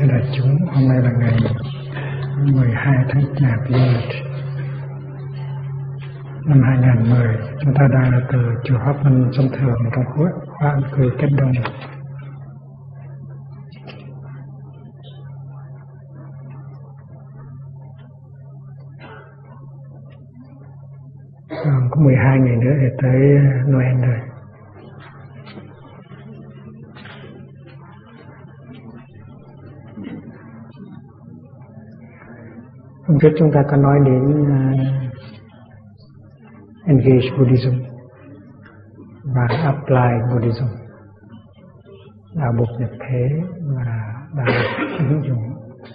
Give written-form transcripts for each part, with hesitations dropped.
thưa đại chúng, hôm nay là ngày 12 tháng Chạp Dương lịch năm 2010. Chúng ta đang là từ chùa Pháp Minh Sông Thường trong khóa An Cư Kết Đông. Có 12 ngày nữa thì tới Noel rồi. Hôm trước chúng ta có nói đến Engage Buddhism và Apply Buddhism, đạo Bụt nhập thế và đạo ứng dụng.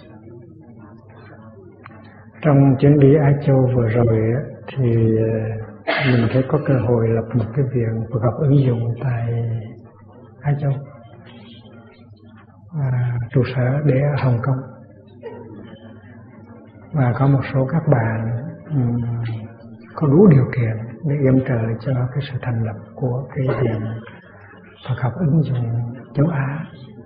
Trong chuyến đi Á Châu vừa rồi thì mình thấy có cơ hội lập một cái viện Phật học ứng dụng tại Á Châu, trụ sở để ở Hồng Kông. Và có một số các bạn có đủ điều kiện để yểm trợ cho cái sự thành lập của cái viện Phật học ứng dụng châu Á.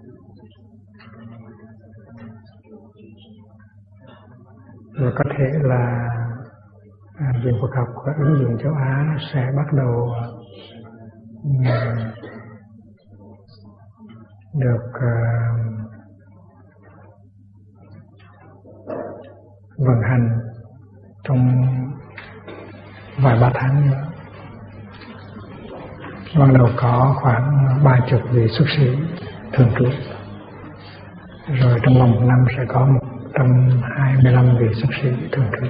Và có thể là viện Phật học ứng dụng châu Á sẽ bắt đầu được vận hành trong vài ba tháng nữa. Ban đầu có khoảng 30 vị xuất sĩ thường trú, rồi trong vòng 1 năm sẽ có 125 vị xuất sĩ thường trú.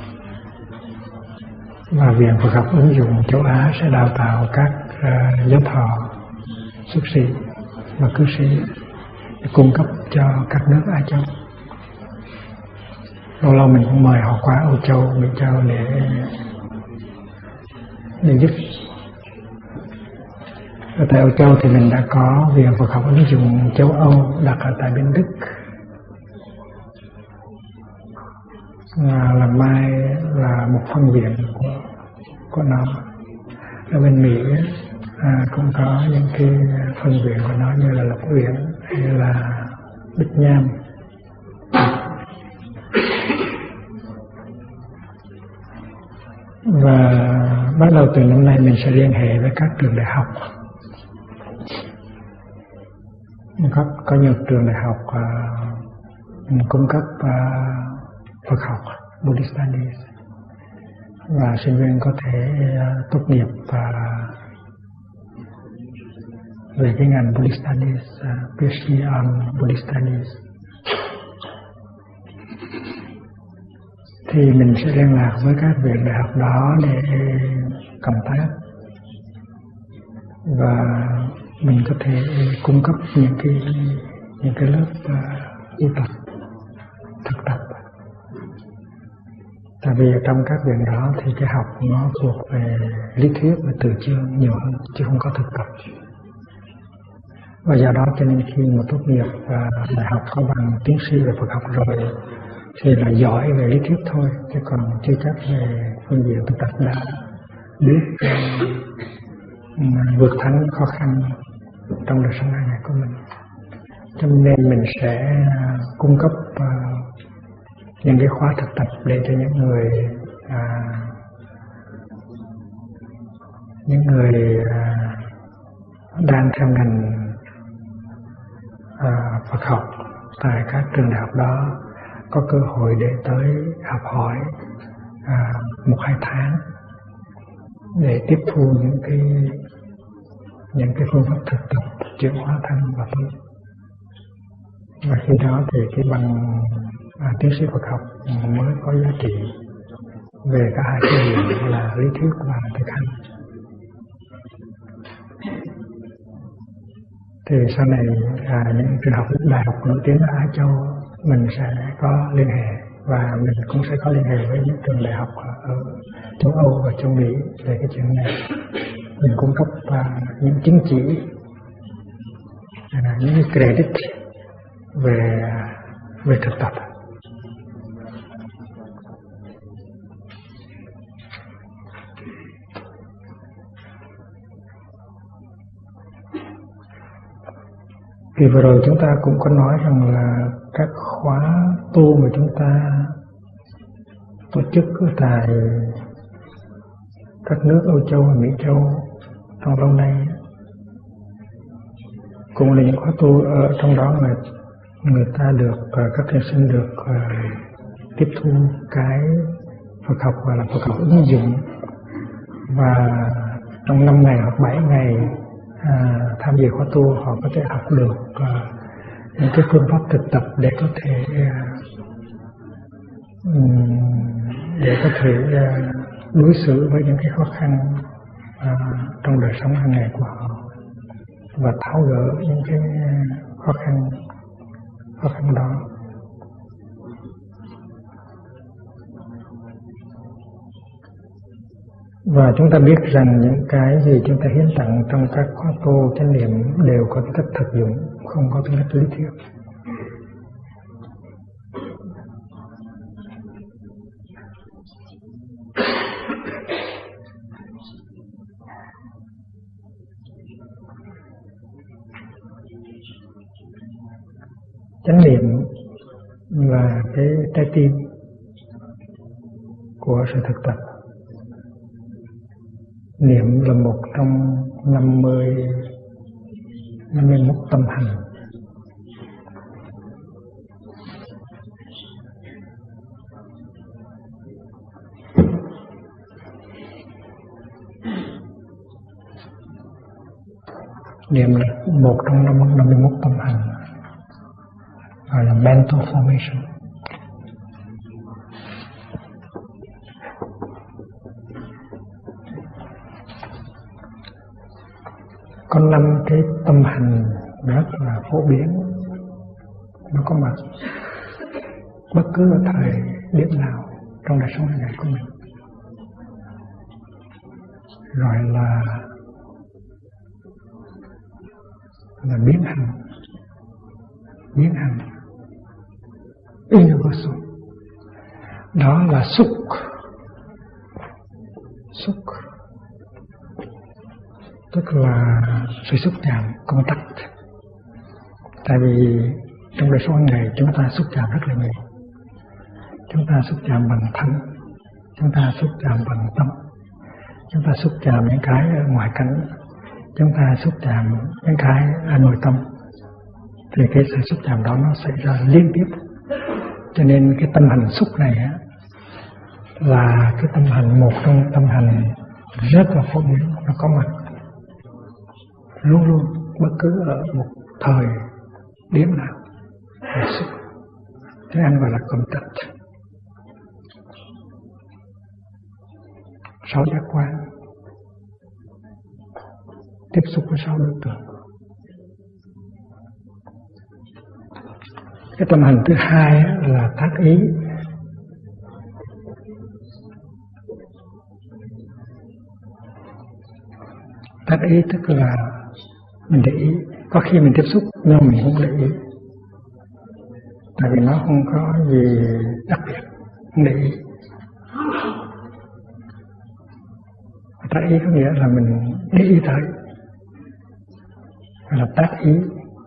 Và viện Phật học ứng dụng châu Á sẽ đào tạo các giáo thọ, xuất sĩ và cư sĩ để cung cấp cho các nước Á Châu. Lâu lâu mình cũng mời họ qua Âu Châu, Mỹ Châu để giúp. Ở tại Âu Châu thì mình đã có viện Phật học ứng dụng châu Âu đặt ở tại bên Đức. Là mai là một phân viện của nó. Ở bên Mỹ cũng có những cái phân viện của nó như là Lộc Uyển hay là Bích Nham. Và bắt đầu từ năm nay mình sẽ liên hệ với các trường đại học. Có nhiều trường đại học cung cấp Phật học Buddhist Studies, và sinh viên có thể tốt nghiệp về cái ngành Buddhist Studies, PhD on Buddhist Studies. Thì mình sẽ liên lạc với các viện đại học đó để cộng tác, và mình có thể cung cấp những cái lớp tu tập, thực tập. Tại vì trong các viện đó thì cái học nó thuộc về lý thuyết và từ chương nhiều hơn, chứ không có thực tập. Và do đó cho nên khi mà tốt nghiệp đại học có bằng tiến sĩ về Phật học rồi thì là giỏi về lý thuyết thôi, chứ còn chưa chắc về phương diện thực tập đã biết vượt thắng khó khăn trong đời sống hàng ngày của mình. Cho nên mình sẽ cung cấp những cái khóa thực tập để cho những người đang theo ngành Phật học tại các trường đại học đó có cơ hội để tới học hỏi 1-2 tháng để tiếp thu những cái phương pháp thực tập chuyển hóa thân và tâm. Và khi đó thì cái bằng tiến sĩ Phật học mới có giá trị về cả hai cái diện là lý thuyết và thực hành. Thì sau này những trường học đại học nổi tiếng ở Á Châu mình sẽ có liên hệ, và mình cũng sẽ có liên hệ với những trường đại học ở châu Âu và châu Mỹ về cái chuyện này. Mình cung cấp những chứng chỉ, những credit về thực tập. Vì vừa rồi chúng ta cũng có nói rằng là các khóa tu mà chúng ta tổ chức ở tại các nước Âu Châu và Mỹ Châu trong lâu nay cũng là những khóa tu ở trong đó mà người ta được, các thiền sinh được tiếp thu cái Phật học và là Phật học ứng dụng, và trong 5 ngày hoặc 7 ngày tham dự khóa tu họ có thể học được những cái phương pháp thực tập để có thể đối xử với những cái khó khăn trong đời sống hàng ngày của họ và tháo gỡ những cái khó khăn đó. Và chúng ta biết rằng những cái gì chúng ta hiến tặng trong các khóa tu chánh niệm đều có tính cách thực dụng, không có tính cách lý thuyết. Chánh niệm là cái trái tim của sự thực tập. Niệm là một trong 51 tâm hành. Niệm là một trong 51 tâm hành, gọi là mental formation. Có 5 cái tâm hành rất là phổ biến, nó có mặt bất cứ ở thời điểm nào trong đời sống hàng ngày của mình, gọi là biến hành, universal. Đó là xúc, tức là sự xúc chạm, contact. Tại vì trong đời sống hàng ngày chúng ta xúc chạm rất là nhiều. Chúng ta xúc chạm bằng thân, chúng ta xúc chạm bằng tâm, chúng ta xúc chạm những cái ở ngoài cảnh, chúng ta xúc chạm những cái ở nội tâm. Thì cái sự xúc chạm đó nó xảy ra liên tiếp. Cho nên cái tâm hành xúc này á, là cái tâm hành, một trong tâm hành rất là phổ biến, nó có mặt luôn luôn bất cứ ở một thời điểm nào. Xúc, tiếng Anh gọi là contact. 6 giác quan tiếp xúc với 6 đối tượng. Cái tâm hành thứ hai là tác ý. Tác ý tức là mình để ý, có khi mình tiếp xúc nhưng mình không để ý, tại vì nó không có gì đặc biệt, không để ý. Tác ý có nghĩa là mình để ý tới, gọi là tác ý.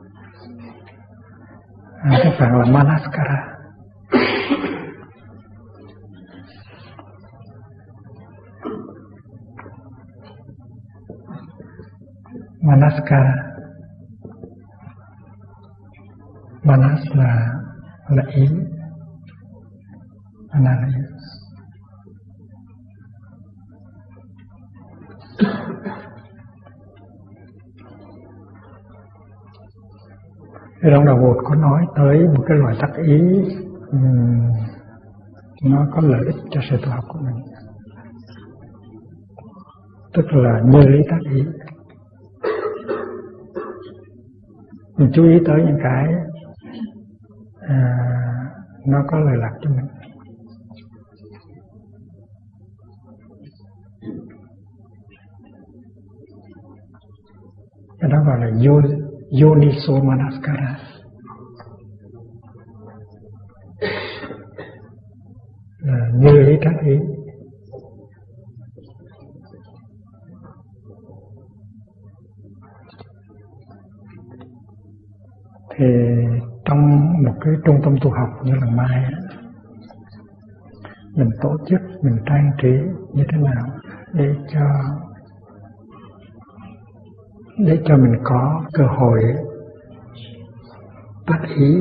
Các bạn là manaskara. Manaskara. Manas là ý, Manas là ý. Trong đầu một có nói tới một cái loại tác ý, nó có lợi ích cho sự tu học của mình, tức là như lý tác ý. Mình chú ý tới những cái nó có lợi lạc cho mình. Cái đó gọi là Yoniso Manaskara. Như lý tác ý. Thì trong một cái trung tâm tu học như lần mai, mình tổ chức, mình trang trí như thế nào để cho mình có cơ hội tác ý,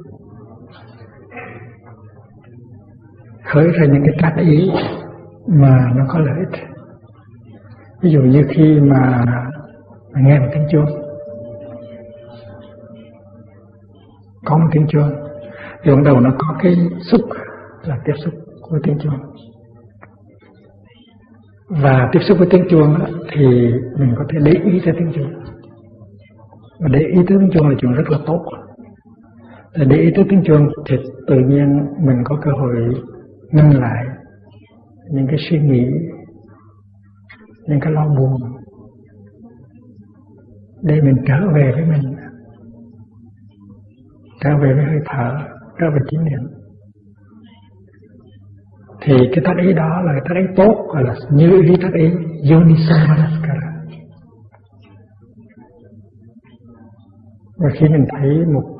khởi ra những cái tác ý mà nó có lợi ích. Ví dụ như khi mà nghe một tiếng chuông, có một tiếng chuông, thì ban đầu nó có cái xúc là tiếp xúc với tiếng chuông, và tiếp xúc với tiếng chuông thì mình có thể để ý tới tiếng chuông, và để ý tới tiếng chuông là chuyện rất là tốt. Để ý tới tiếng chuông thì tự nhiên mình có cơ hội ngưng lại những cái suy nghĩ, những cái lo buồn, để mình trở về với mình, trở về với hơi thở, trở về chánh niệm. Thì cái tác ý đó là cái tác ý tốt, gọi là như ý tác ý Yonisamanaskara. Và khi mình thấy một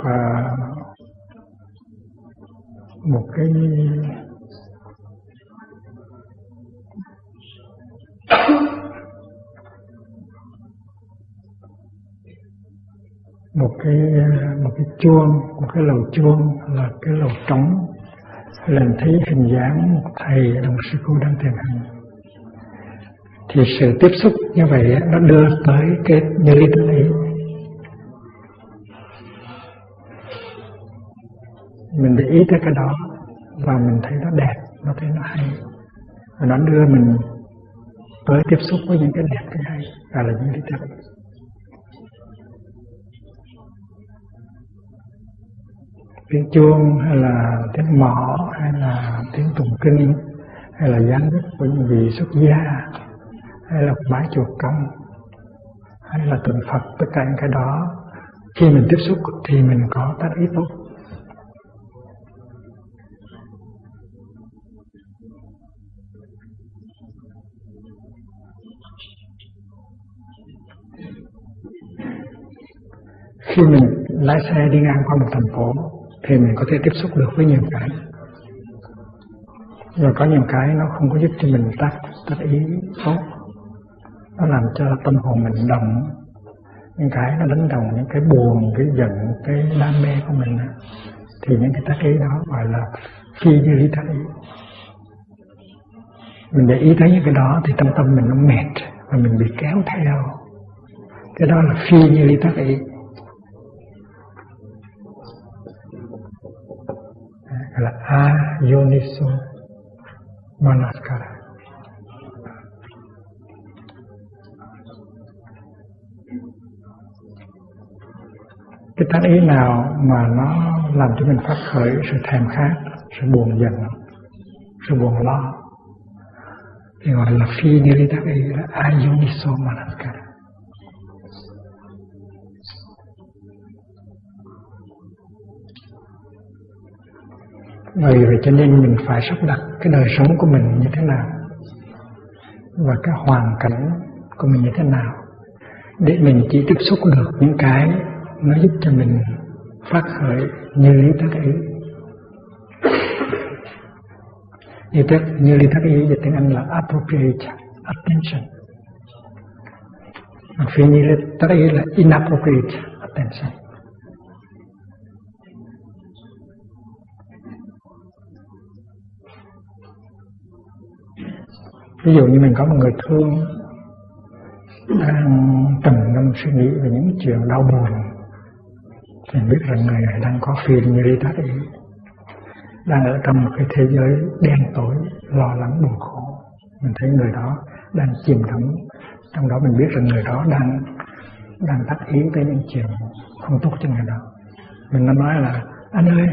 cái chuông, một cái lầu chuông là cái lầu trống, lần thấy hình dáng một thầy đồng sư cô đang thiền hành, thì sự tiếp xúc như vậy nó đưa tới cái như lý tác ý. Mình để ý tới cái đó và mình thấy nó đẹp, nó thấy nó hay, và nó đưa mình tới tiếp xúc với những cái đẹp, cái hay, gọi là như lý tác ý. Tiếng chuông hay là tiếng mõ hay là tiếng tụng kinh hay là dáng dấp của những vị xuất gia hay là bái chùa công hay là tượng Phật, tất cả những cái đó khi mình tiếp xúc thì mình có tác ý tốt. Khi mình lái xe đi ngang qua một thành phố thì mình có thể tiếp xúc được với nhiều cái, và có nhiều cái nó không có giúp cho mình tác ý tốt, nó làm cho tâm hồn mình động, những cái nó đánh đồng những cái buồn, cái giận, cái đam mê của mình, thì những cái tác ý đó gọi là phi như lý tác ý. Mình để ý tới những cái đó thì tâm mình nó mệt và mình bị kéo theo, cái đó là phi như lý tác ý, gọi là ayoniso manaskara. Cái tác ý nào mà nó làm cho mình phát khởi sự thèm khát, sự buồn giận, sự buồn lo, thì gọi là phi như lý tác ý, là ayoniso manaskara. Vì vậy cho nên mình phải sắp đặt cái đời sống của mình như thế nào và cái hoàn cảnh của mình như thế nào để mình chỉ tiếp xúc được những cái nó giúp cho mình phát khởi như lý tác ý. Như lý tác ý về tiếng Anh là appropriate attention, phi như lý tác ý là inappropriate attention. Ví dụ như mình có một người thương đang trầm ngâm suy nghĩ về những chuyện đau buồn, thì mình biết rằng người này đang có phiền như lý tác ý, đang ở trong một cái thế giới đen tối, lo lắng buồn khổ. Mình thấy người đó đang chìm đắm trong đó, mình biết rằng người đó đang tác ý tới những chuyện không tốt cho người đó. Mình đã nói là anh ơi,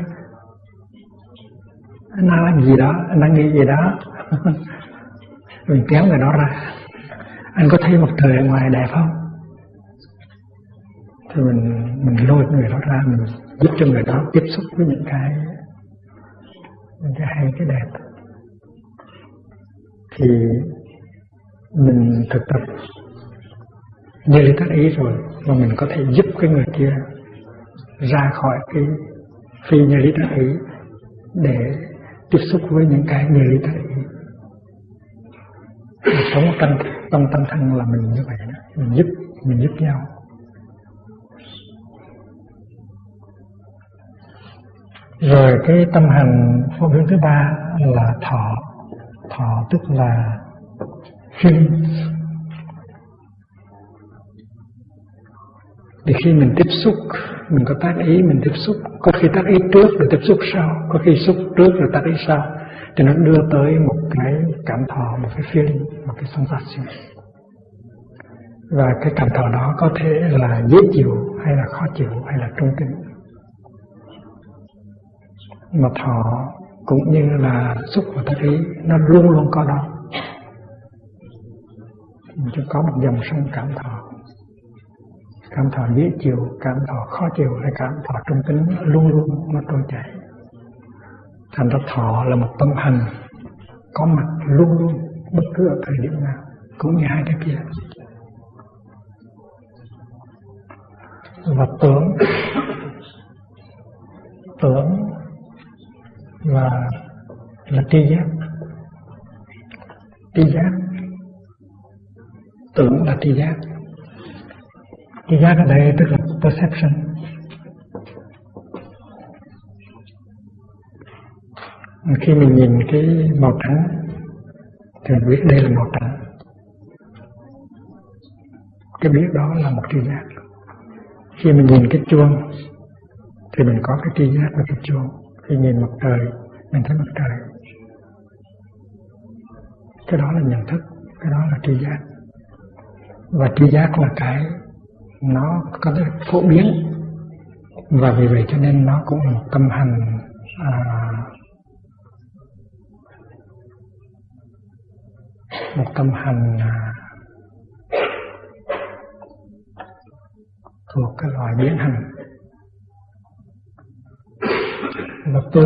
anh đang làm gì đó, anh đang nghĩ gì đó. Mình kéo người đó ra, anh có thấy mặt trời ở ngoài đẹp không? Thì mình lôi người đó ra, mình giúp cho người đó tiếp xúc với những cái hay, cái đẹp. Thì mình thực tập như lý tác ý rồi, mà mình có thể giúp cái người kia ra khỏi cái phi như lý tác ý để tiếp xúc với những cái như lý tác ý. Sống trong tâm thân là mình như vậy đó, mình giúp nhau. Rồi cái tâm hành phổ biến thứ ba là thọ tức là feeling. Thì khi mình tiếp xúc, mình có tác ý, mình tiếp xúc, có khi tác ý trước rồi tiếp xúc sau, có khi xúc trước rồi tác ý sau, thì nó đưa tới một cái cảm thọ, một cái feeling, một cái sensation. Và cái cảm thọ đó có thể là dễ chịu hay là khó chịu hay là trung tính. Mà thọ cũng như là xúc và tác ý, nó luôn luôn có đó. Mình chỉ có một dòng sông cảm thọ dễ chịu, cảm thọ khó chịu hay cảm thọ trung tính, luôn luôn nó trôi chảy. Thành ra thọ là một tâm hành có mặt luôn luôn, bất cứ ở thời điểm nào, cũng như hai cái kia. Và tưởng và là tri giác. Tưởng là tri giác. Tri giác ở đây tức là perception. Khi mình nhìn cái màu trắng thì mình biết đây là màu trắng. Cái biết đó là một tri giác. Khi mình nhìn cái chuông thì mình có cái tri giác về cái chuông. Khi nhìn mặt trời, mình thấy mặt trời. Cái đó là nhận thức, cái đó là tri giác. Và tri giác là cái nó có thể phổ biến, và vì vậy cho nên nó cũng là một tâm hành thuộc cái loại biến hành. Và tư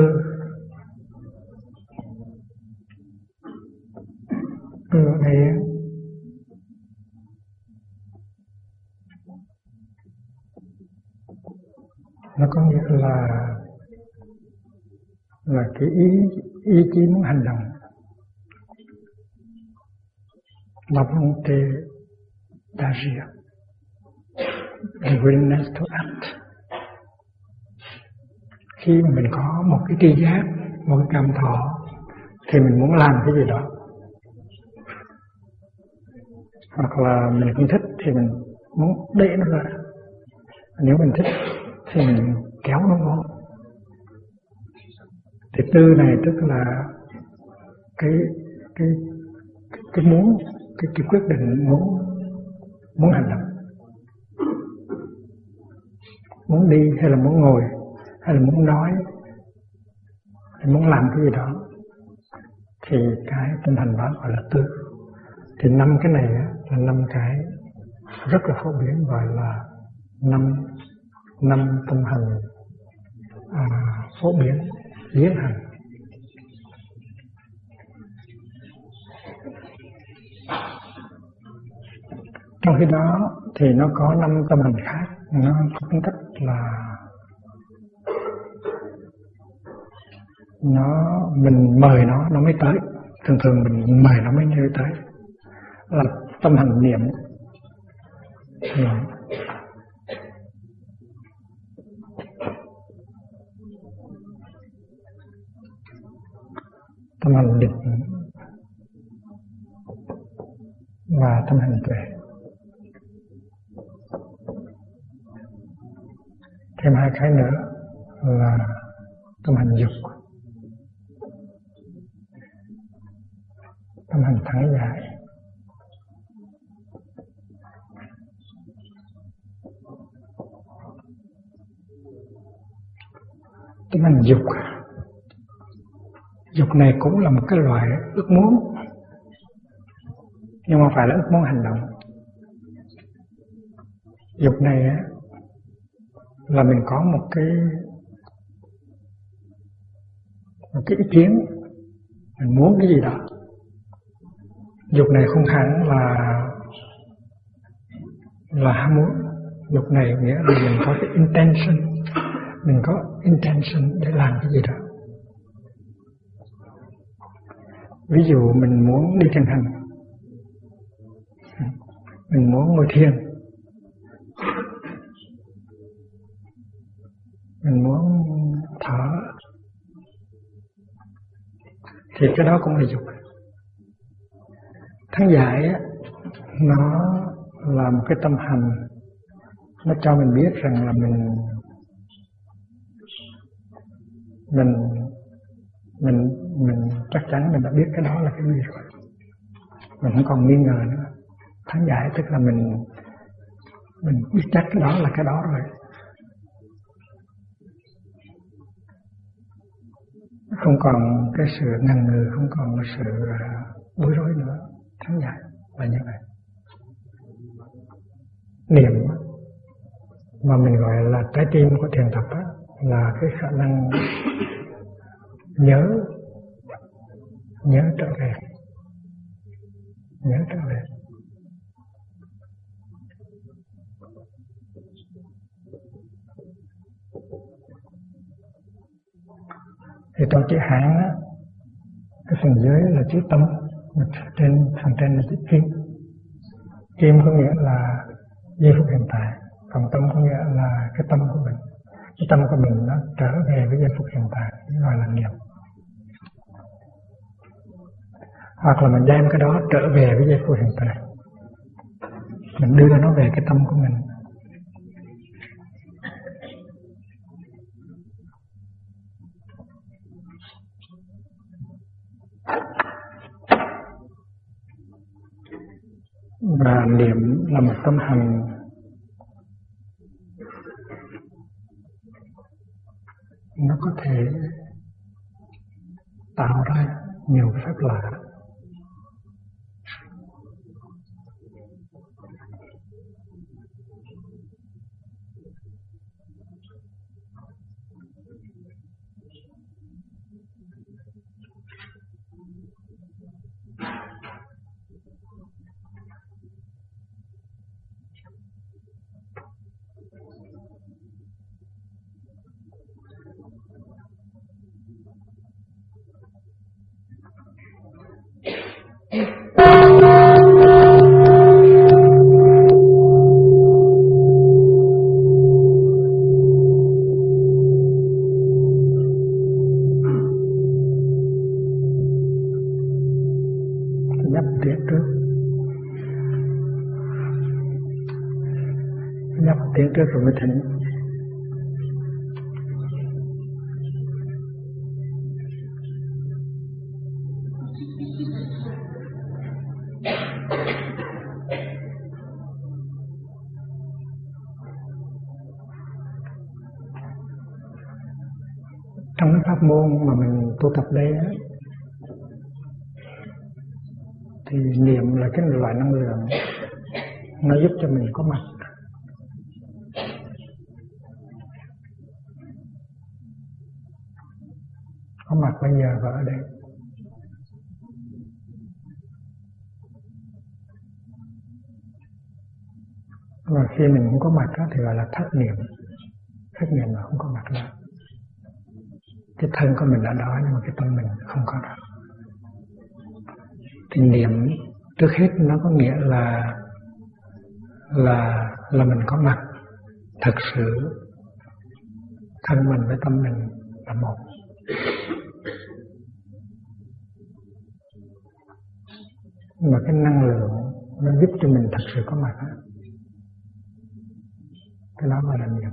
ở đây nó có nghĩa là cái ý chí muốn hành động, la volonté d'agir, the willingness to act. Khi mà mình có một cái tri giác, một cái cảm thọ thì mình muốn làm cái gì đó, hoặc là mình không thích thì mình muốn đẩy nó ra. Nếu mình thích thì mình kéo nó vô. Thì tư này tức là cái muốn, cái quyết định muốn hành động, muốn đi hay là muốn ngồi hay là muốn nói hay muốn làm cái gì đó, thì cái tinh thần đó gọi là tư. Thì 5 cái này là 5 cái rất là phổ biến, gọi là năm tâm hành phổ biến biến hành. Trong khi đó thì nó có 5 tâm hành khác, nó có tính cách là mình mời nó mới tới. Thường mình mời nó mới tới, là tâm hành niệm. Tâm hành định và tâm hành tuệ. Thêm 2 cái nữa là tâm hành dục, tâm hành thắng giải. Tâm hành dục, dục này cũng là một cái loại ước muốn, nhưng mà phải là ước muốn hành động. Dục này là mình có một cái ý kiến, mình muốn cái gì đó. Dục này không hẳn là ham muốn. Dục này nghĩa là mình có cái intention, mình có intention để làm cái gì đó. Ví dụ mình muốn đi thiền hành, mình muốn ngồi thiền, mình muốn thở, thì cái đó cũng là dục. Tháng giải á, nó là một cái tâm hành, nó cho mình biết rằng là mình chắc chắn mình đã biết cái đó là cái gì rồi, mình không còn nghi ngờ nữa. Tháng giải tức là mình biết chắc cái đó là cái đó rồi, không còn cái sự ngần ngừ, không còn cái sự bối rối nữa. Tháng giải là như vậy. Niệm mà mình gọi là trái tim của thiền tập á, là cái khả năng nhớ trở về. Thì trong chữ Hán á, cái phần dưới là chữ tâm, phần trên là chữ kim. Kim có nghĩa là giây phút hiện tại, còn tâm có nghĩa là cái tâm của mình. Cái tâm của mình nó trở về với giây phút hiện tại, gọi là niệm. Hoặc là mình đem cái đó trở về với giây phút hiện tại, mình đưa nó về cái tâm của mình. Và niệm là một tâm hành nó có thể tạo ra nhiều phép lạ. Tiến trước rồi mới thỉnh. Trong cái pháp môn mà mình tu tập đây á, thì niệm là cái loại năng lượng nó giúp cho mình có mặt. Có mặt bây giờ và ở đây. Và khi mình không có mặt đó thì gọi là thất niệm. Thất niệm là không có mặt đó. Cái thân của mình ở đó nhưng mà cái tâm mình không có đó. Thì niệm trước hết nó có nghĩa là mình có mặt thật sự, thân mình với tâm mình là một. Mà cái năng lượng nó giúp cho mình thật sự có mặt đó. Cái đó gọi là niệm.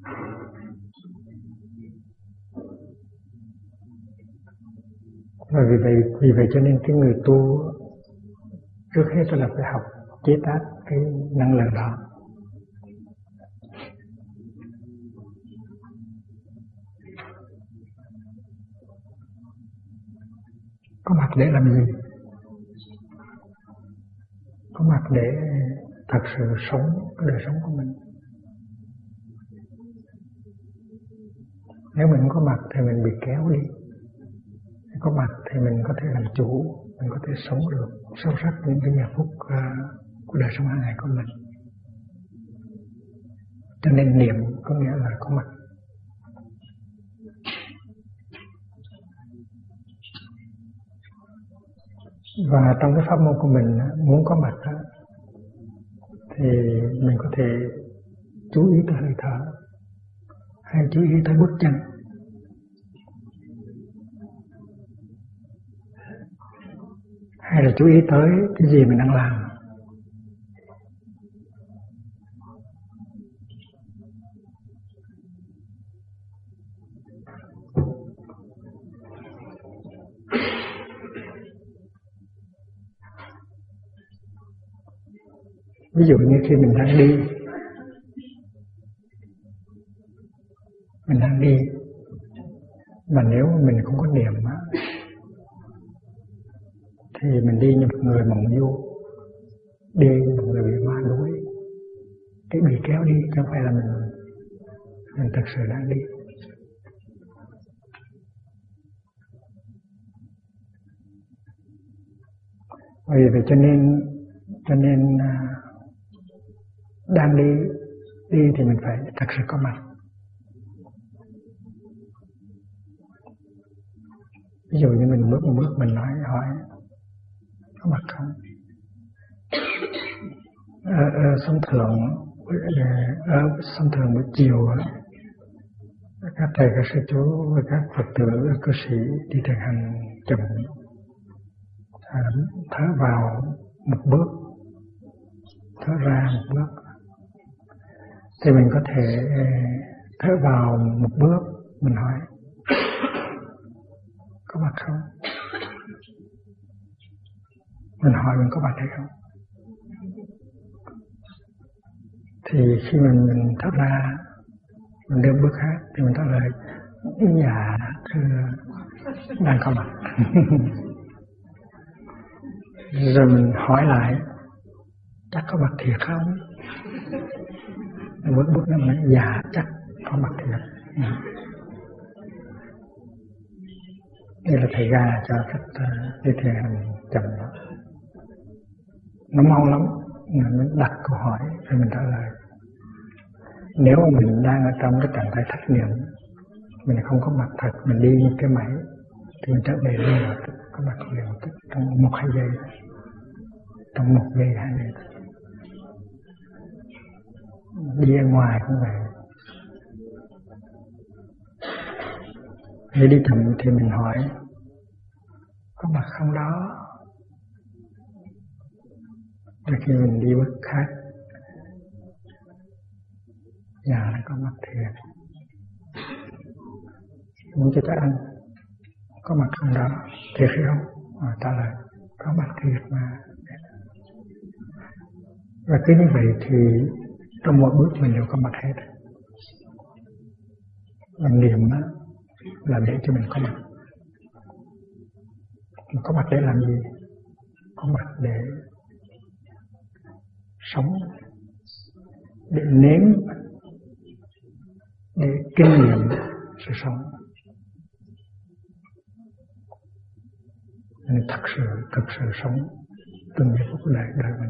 Và vì vậy cho nên cái người tu trước hết là phải học chế tác cái năng lượng đó. Có mặt để làm gì? Có mặt để thật sự sống cái đời sống của mình. Nếu mình không có mặt thì mình bị kéo đi. Có mặt thì mình có thể làm chủ, mình có thể sống được sâu sắc những cái giờ phút của đời sống hàng ngày của mình. Cho nên niệm có nghĩa là có mặt. Và trong cái pháp môn của mình muốn có mặt đó, thì mình có thể chú ý tới hơi thở hay chú ý tới bước chân, hay là chú ý tới cái gì mình đang làm. Ví dụ như khi mình đang đi mà nếu mình không có niệm thì mình đi như một người mộng du, đi như một người bị ma đuối, cái bị kéo đi, chứ không phải là mình thật sự đang đi. Vì vậy cho nên đang đi thì mình phải thật sự có mặt. Ví dụ như mình bước một bước mình hỏi có mặt không? Thông thường buổi chiều các thầy các sư chú và các Phật tử cư sĩ đi thực hành chậm, thở vào một bước, thở ra một bước. Thì mình có thể thở vào một bước, mình hỏi có mặt không? Mình hỏi mình có mặt hay không? Thì khi mình thở ra, mình đưa bước khác thì mình trả lời dạ thưa đang có mặt. Rồi mình hỏi lại chắc có mặt thiệt không? Bước nó nói dạ chắc có mặt thiệt. Đây là thầy ra cho cách đi thiền hành chậm đó. Nó mau lắm, mình đặt câu hỏi rồi mình trả lời. Nếu mà mình đang ở trong cái trạng thái thất niệm, mình không có mặt thật, mình đi như cái máy thì mình trở về liền một tức, có mặt liền một tức, trong 1-2 giây, trong 1 giây 2 giây. Đi ở ngoài cũng vậy. Nếu đi chậm thì mình hỏi có mặt không đó. Rồi khi mình đi bước khác, dạ có mặt thiệt. Muốn cho anh có mặt không đó, thiệt hay không? Ta lời có mặt thiệt mà. Và cứ như vậy thì trong mỗi bước mình đều có mặt hết. Làm niệm là để cho mình có mặt. Mình có mặt để làm gì? Có mặt để sống, để nếm, để kinh nghiệm sự sống. Nên thực sự sống từng giây phút đời mình.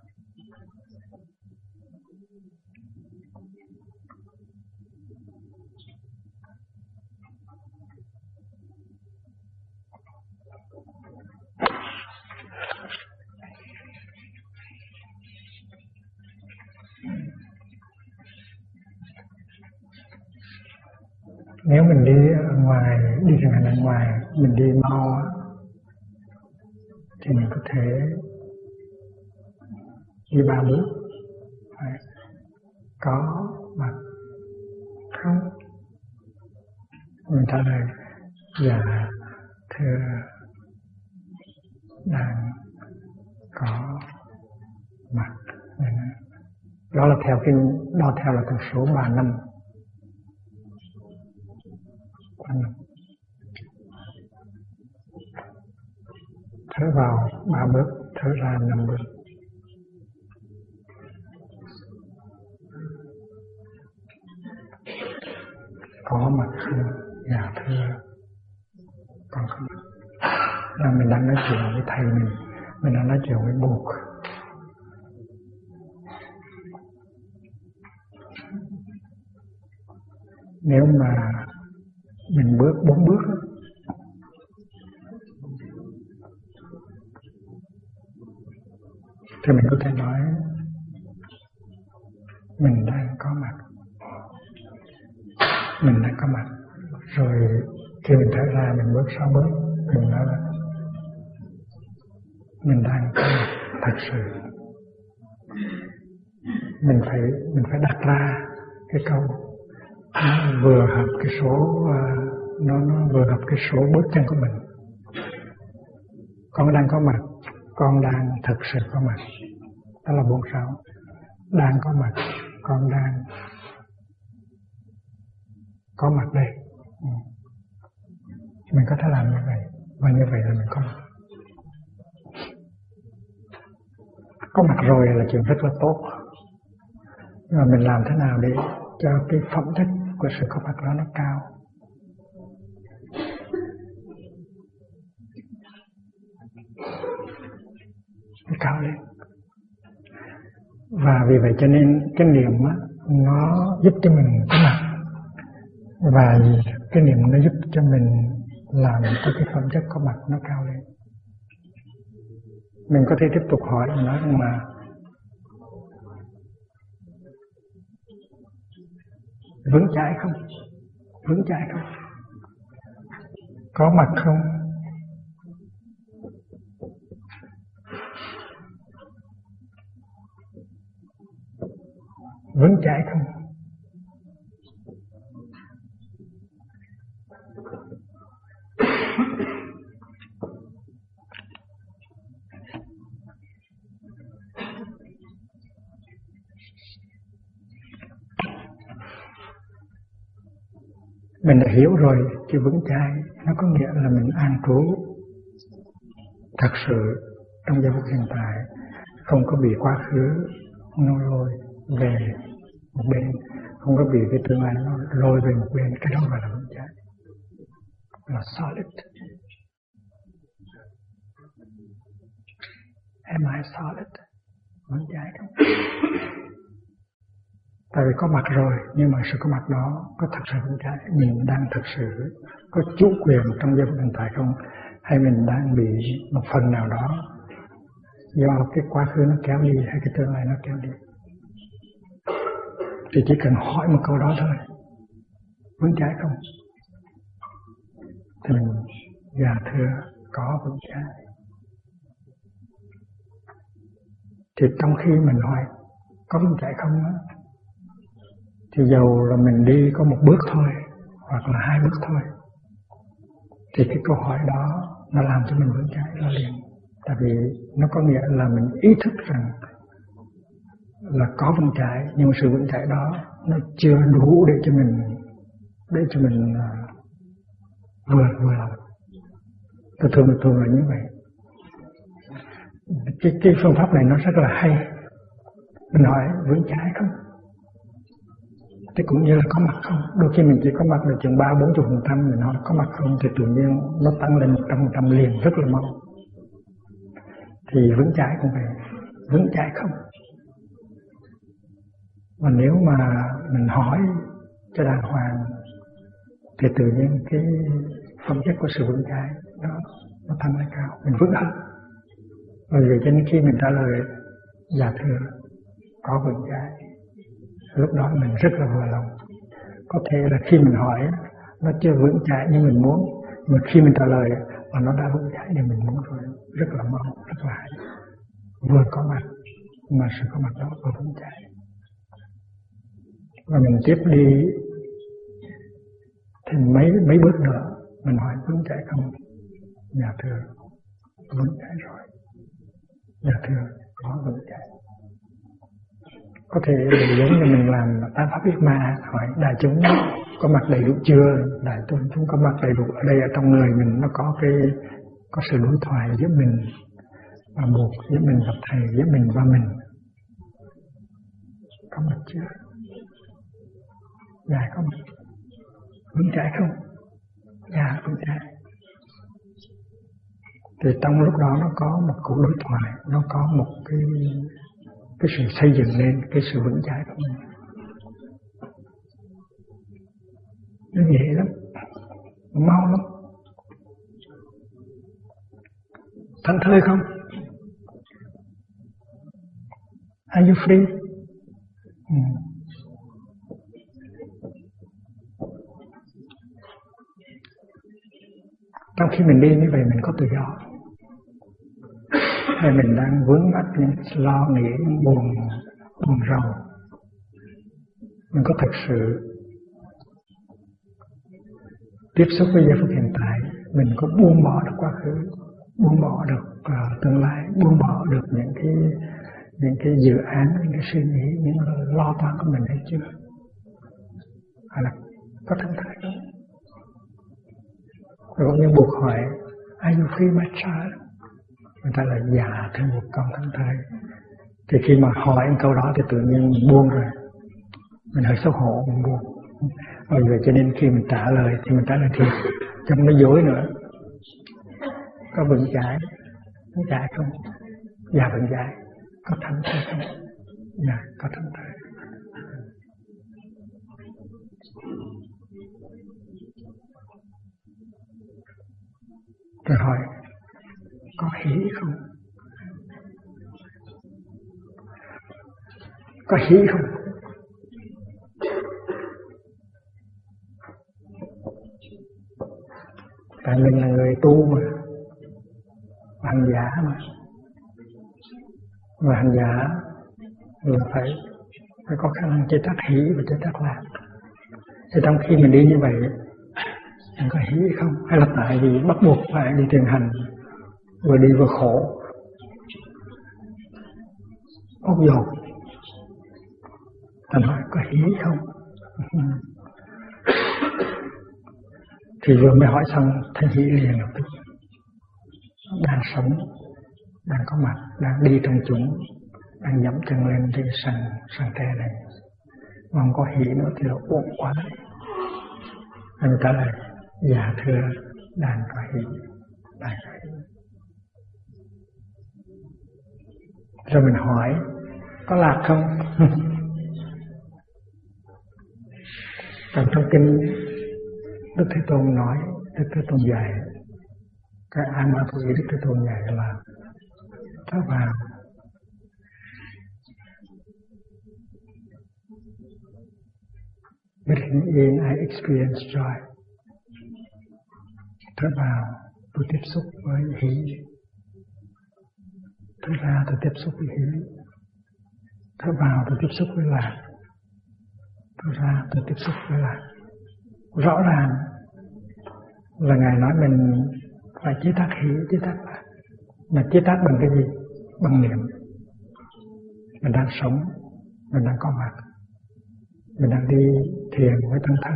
Nếu mình đi ở ngoài, đi thực hành ở ngoài, mình đi mau thì mình có thể đi 3 bước. Có mặt không? Mình trả lời dạ thưa đang có mặt. Đó là đo theo là con số 35. Thở vào 3 bước, thở ra 5 bước. Có mặt không? Dạ thưa con có mặt. Mình đang nói chuyện với thầy mình đang nói chuyện với Bụt. Nếu mà mình bước 4 bước thì mình có thể nói mình đang có mặt. Mình đang có mặt. Rồi khi mình thở ra mình bước 6 bước, mình nói là mình đang có mặt thật sự. Mình phải đặt ra cái câu nó vừa hợp cái số, nó vừa hợp cái số bước chân của mình. Con đang có mặt, con đang thực sự có mặt. Đó là 46. Đang có mặt, con đang có mặt đây. Mình có thể làm như vậy, và như vậy là mình có mặt. Có mặt rồi là chuyện rất là tốt. Nhưng mà mình làm thế nào để cho cái phẩm chất của sự có mặt đó nó cao? Nó cao lên. Và vì vậy cho nên cái niệm á, nó giúp cho mình có mặt. Và cái niệm nó giúp cho mình làm cho cái phẩm chất có mặt nó cao lên. Mình có thể tiếp tục hỏi và nói rằng mà vững chãi không? Vững chãi không? Có mặt không? Vững chãi không? Mình đã hiểu rồi, chữ vững chãi nó có nghĩa là mình an trú thật sự trong giây phút hiện tại, không có bị quá khứ nó lôi về một bên, không có bị cái tương lai nó lôi về một bên. Cái đó gọi là vững chãi, là solid. Am I solid? Vững chãi không? Tại vì có mặt rồi, nhưng mà sự có mặt đó có thật sự vững chãi, mình đang thực sự có chủ quyền trong giây phút hiện tại không? Hay mình đang bị một phần nào đó do cái quá khứ nó kéo đi hay cái tương lai nó kéo đi? Thì chỉ cần hỏi một câu đó thôi, vững chãi không? Thì mình dạ thưa có vững chãi. Thì trong khi mình hỏi có vững chãi không á, thì dầu là mình đi có một bước thôi hoặc là 2 bước thôi, thì cái câu hỏi đó nó làm cho mình vững chãi ra liền. Tại vì nó có nghĩa là mình ý thức rằng là có vững chãi, nhưng mà sự vững chãi đó nó chưa đủ để cho mình vừa lòng. Thường là như vậy. Cái phương pháp này nó rất là hay. Mình hỏi vững chãi không? Thì cũng như là có mặt không. Đôi khi mình chỉ có mặt được chừng 30-40%, mình nói có mặt không thì tự nhiên nó tăng lên 100% liền rất là mau. Thì vững chãi cũng vậy, vững chãi không? Và nếu mà mình hỏi cho đàng hoàng thì tự nhiên cái phẩm chất của sự vững chãi nó tăng lên cao, mình vững hơn. Bởi vì cho nên khi mình trả lời dạ thưa có vững chãi, lúc đó mình rất là vừa lòng. Có thể là khi mình hỏi nó chưa vững chãi như mình muốn, mà khi mình trả lời mà nó đã vững chãi như mình muốn rồi, rất là mau, rất là hay. Vừa có mặt mà sự có mặt đó vừa vững chãi. Và mình tiếp đi thì mấy bước nữa mình hỏi vững chãi không? Dạ thưa vững chãi rồi. Dạ thưa có vững chãi. Có thể là giống như mình làm tám pháp biết ma, hỏi đại chúng có mặt đầy đủ chưa? Đại chúng có mặt đầy đủ ở đây, ở trong người mình nó có sự đối thoại giữa mình và Bụt, giữa mình và Thầy, giữa mình và mình. Có mặt chưa? Dạ có mặt. Vững chãi không? Dạ vững chãi. Thì trong lúc đó nó có một cuộc đối thoại, nó có một cái sự xây dựng lên cái sự vững chãi của mình. Nó dễ lắm, mau lắm. Thảnh thơi không? you free? Trong khi mình đi như vậy mình có tự do, hay mình đang vướng mắc những lo nghĩ, những buồn rầu, mình có thực sự tiếp xúc với giây phút hiện tại, mình có buông bỏ được quá khứ, buông bỏ được tương lai, buông bỏ được những cái dự án, những cái suy nghĩ, những lo toan của mình hay chưa? Hay là có thân thể đó? Rồi cũng như buộc hỏi, are you free my child? Người ta là dạ thưa một con thân thể. Thì khi mà hỏi câu đó thì tự nhiên mình buông rồi, mình hơi xấu hổ, mình buông. Rồi vậy cho nên khi mình trả lời thì mình trả lời thiệt, chứ không nói dối nữa. Có vững chãi, vững chãi không? Dạ vững chãi. Có thân thể không? Dạ có thân thể. Rồi hỏi, có hỷ không? Có hỷ không? Tại mình là người tu mà, hành giả mà. Và hành giả là phải có khả năng chế tác hỷ và chế tác lạc. Thì trong khi mình đi như vậy, mình có hỷ không? Hay là tại vì bắt buộc phải đi thiền hành, vừa đi vừa khổ, ốc dột. Thành hỏi có hỷ không? Thì vừa mới hỏi xong thấy hỷ liền lập tức. Đang sống, đang có mặt, đang đi trong chúng, đang dẫm chân lên cái sàn tre này, mà không có hỷ nữa thì là uổng quá. Anh trả lời, dạ thưa, đang có hỷ, đang có hỷ. Rồi mình hỏi, có lạc không? Còn trong kinh Đức Thế Tôn nói, Đức Thế Tôn dạy, cái an ma thủy Đức Thế Tôn dạy là thở vào, breathing in, I experience joy. Thở vào, tôi tiếp xúc với hỷ. Thở ra, tôi tiếp xúc với hỷ. Thở vào, tôi tiếp xúc với lạc. Thở ra, tôi tiếp xúc với lạc. Rõ ràng là Ngài nói mình phải chế tác hỷ, chế tác lạc. Mà chế tác bằng cái gì? Bằng niệm. Mình đang sống, mình đang có mặt, mình đang đi thiền với tăng thân,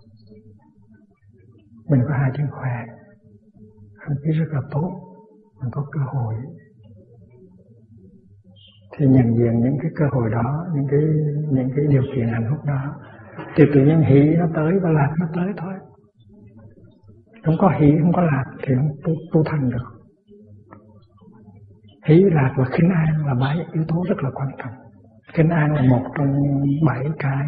mình có hai chân khỏe, không khí rất là tốt, mình có cơ hội thì nhận diện những cái cơ hội đó, những cái điều kiện hạnh phúc đó, thì tự nhiên hỷ nó tới và lạc nó tới thôi. Không có hỷ, không có lạc thì không tu thành được. Hỷ, lạc và khinh an là 7 yếu tố rất là quan trọng. Khinh an là một trong 7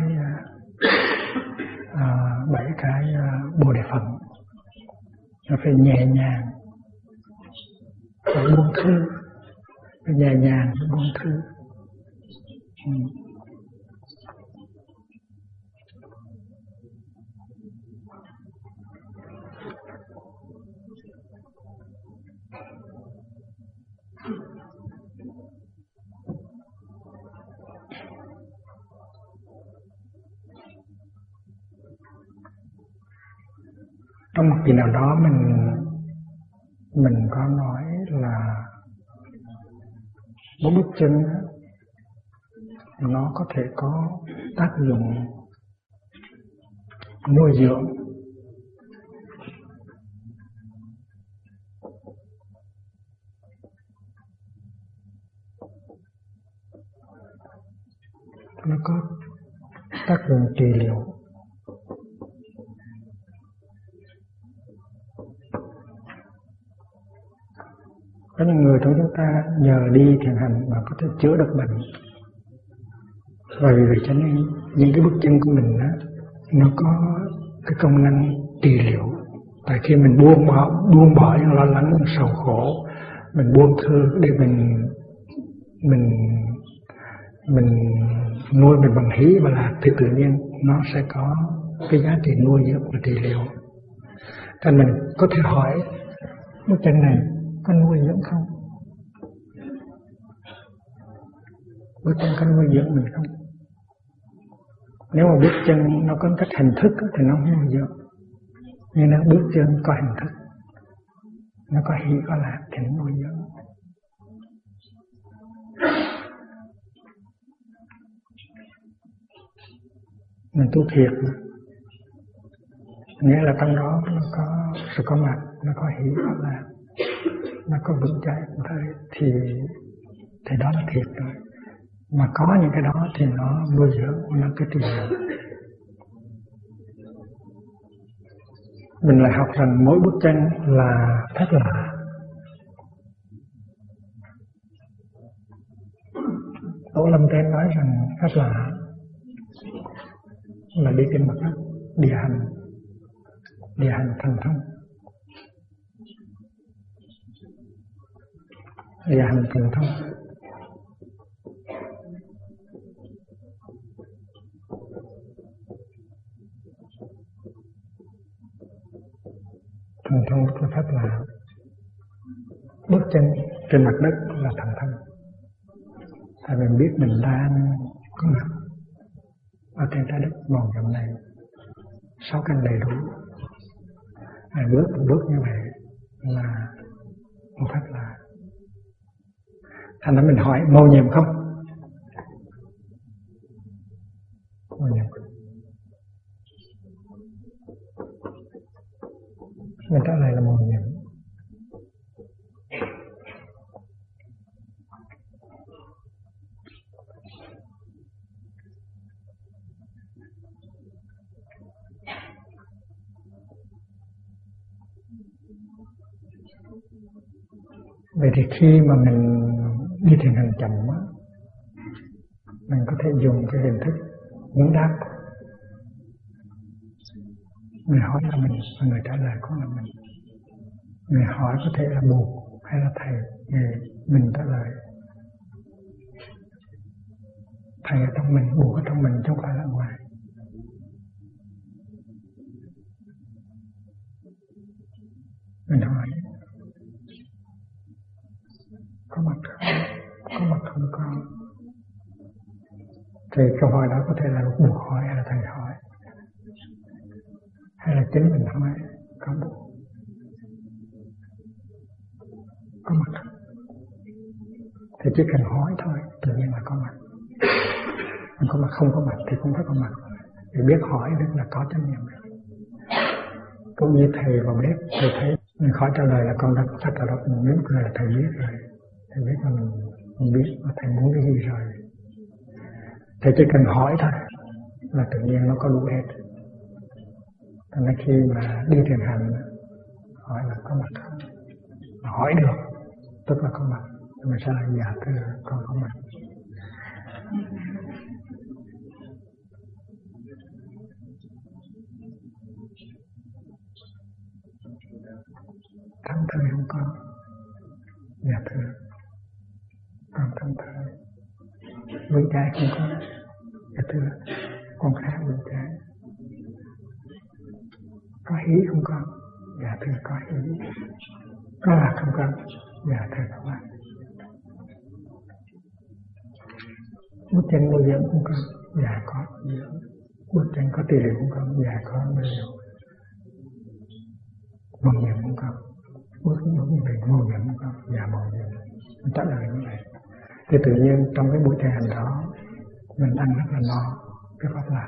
cái bồ đề phận. Nó phải nhẹ nhàng, phải buông thư, phải nhẹ nhàng, phải buông thư. Trong một kỳ nào đó mình có nói là 4 bước chân nó có thể có tác dụng nuôi dưỡng nó có tác dụng trị liệu. Có những người trong chúng ta nhờ đi thiền hành mà có thể chữa được bệnh. Và vì vậy cho nên những cái bước chân của mình đó, nó có cái công năng trị liệu. Tại khi mình buông bỏ những lo lắng, những sầu khổ, mình buông thư để mình mình nuôi mình bằng hỷ và lạc thì tự nhiên nó sẽ có cái giá trị nuôi dưỡng và trị liệu. Cho mình có thể hỏi bức tranh này có nuôi dưỡng không? Bức tranh có nuôi dưỡng mình không? Nếu mà bức chân nó có cách hình thức thì nó không nuôi dưỡng. Nhưng nếu bức chân có hình thức, nó có hỷ có lạc thì nó nuôi dưỡng. Mình tu thiệt mà. Nghĩa là trong đó nó có sự có mặt, nó có hỷ có lạc, nó có vững chãi của thời thì đó là thiệt rồi. Mà có những cái đó thì nó nuôi dưỡng, nó cái trị liệu. Mình lại học rằng mỗi bức tranh là phép lạ. Tổ Lâm Tên nói rằng phép lạ là đi trên mặt đất, địa hành thần thông. Địa hành thần thông. Thần thông là phép lạ. Bước chân trên mặt đất là thần thông. Tại mình biết mình đang có mặt ở trên trái đất màu rộng này, 6 căn đầy đủ. Bước một bước như vậy là một phép lạ. Thành ra mình hỏi mầu nhiệm không? Mầu nhiệm. Mình trả lời là mầu nhiệm. Vậy thì khi mà mình đi thiền hành chậm á, mình có thể dùng cái hình thức muốn đáp. Người hỏi là mình và người trả lời cũng là mình. Người hỏi có thể là buộc hay là thầy, mình trả lời. Thầy ở trong mình, buộc ở trong mình chứ không phải là ngoài. Mình hỏi có mặt không con? Thì câu hỏi đó có thể là buộc hỏi hay là thầy hỏi, hay là chính mình hỏi có buộc. Có mặt không? Thì chỉ cần hỏi thôi, tự nhiên là có mặt. Mình có mặt không có mặt thì cũng phải có mặt. Thì biết hỏi tức là có trách nhiệm. Cũng như thầy vào bếp, thầy thấy mình khỏi trả lời là con đang sách ở đó, mình biết là thầy biết rồi. Thầy biết là mình biết là thầy muốn cái gì rồi. Thầy chỉ cần hỏi thôi là tự nhiên nó có đủ hết. Thành ra khi mà đi thiền hành hỏi là có mặt không? Hỏi được tức là có mặt. Mình sẽ là dạ thưa con có mặt. Thắng thời không con? Dạ thưa con thắng thời. Vững chãi không con? Dạ thưa con khá vững chãi. Có hỷ không con? Dạ thưa có hỷ. Có lạc không con? Dạ thưa có lạc. Bức tranh nuôi dưỡng không con? Dạ có dưỡng. Bức tranh có trị liệu không con? Dạ có trị liệu. Mong nhận không con? Bước như vậy mong nhận không con? Dạ mong nhận. Mình trả lời như vậy. Thì tự nhiên trong cái buổi thiền hành đó mình ăn rất là no cái pháp lạc.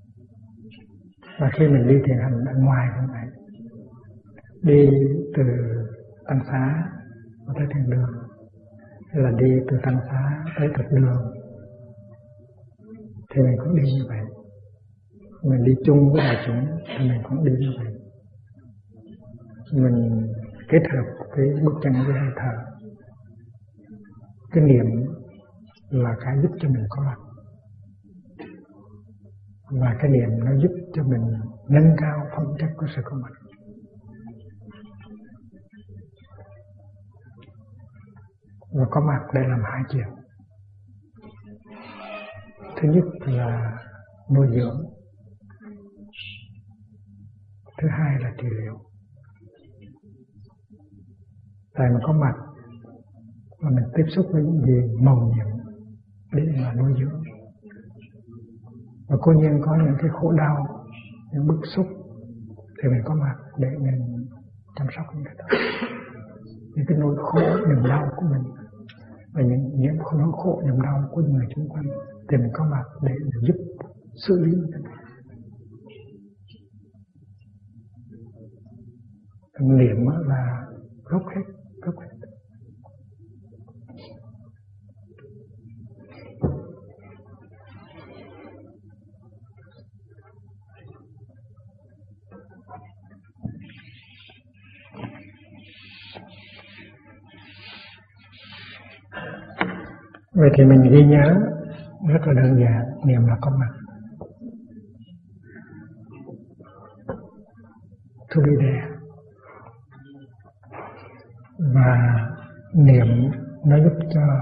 Và khi mình đi thiền hành ở ngoài cũng vậy, đi từ Tăng Xá tới thiền đường, hay là đi từ Tăng Xá tới thực đường, thì mình cũng đi như vậy. Mình đi chung với đại chúng thì mình cũng đi như vậy. Mình kết hợp cái bức tranh với hơi thở. Cái niệm là cái giúp cho mình có mặt. Và cái niệm nó giúp cho mình nâng cao phẩm chất của sự có mặt. Và có mặt để làm hai chuyện. Thứ nhất là nuôi dưỡng, thứ hai là trị liệu. Tại mình có mặt và mình tiếp xúc với những gì màu nhiệm để mà nuôi dưỡng. Và cố nhiên có những cái khổ đau, những bức xúc thì mình có mặt để mình chăm sóc những cái đó. Những cái nỗi khổ, niềm đau của mình và những nỗi khổ, niềm đau của người xung quanh thì mình có mặt để giúp xử lý những cái đó. Niệm là gốc hết. Vậy thì mình ghi nhớ rất là đơn giản, niệm là có mặt. To be there. Và niệm nó giúp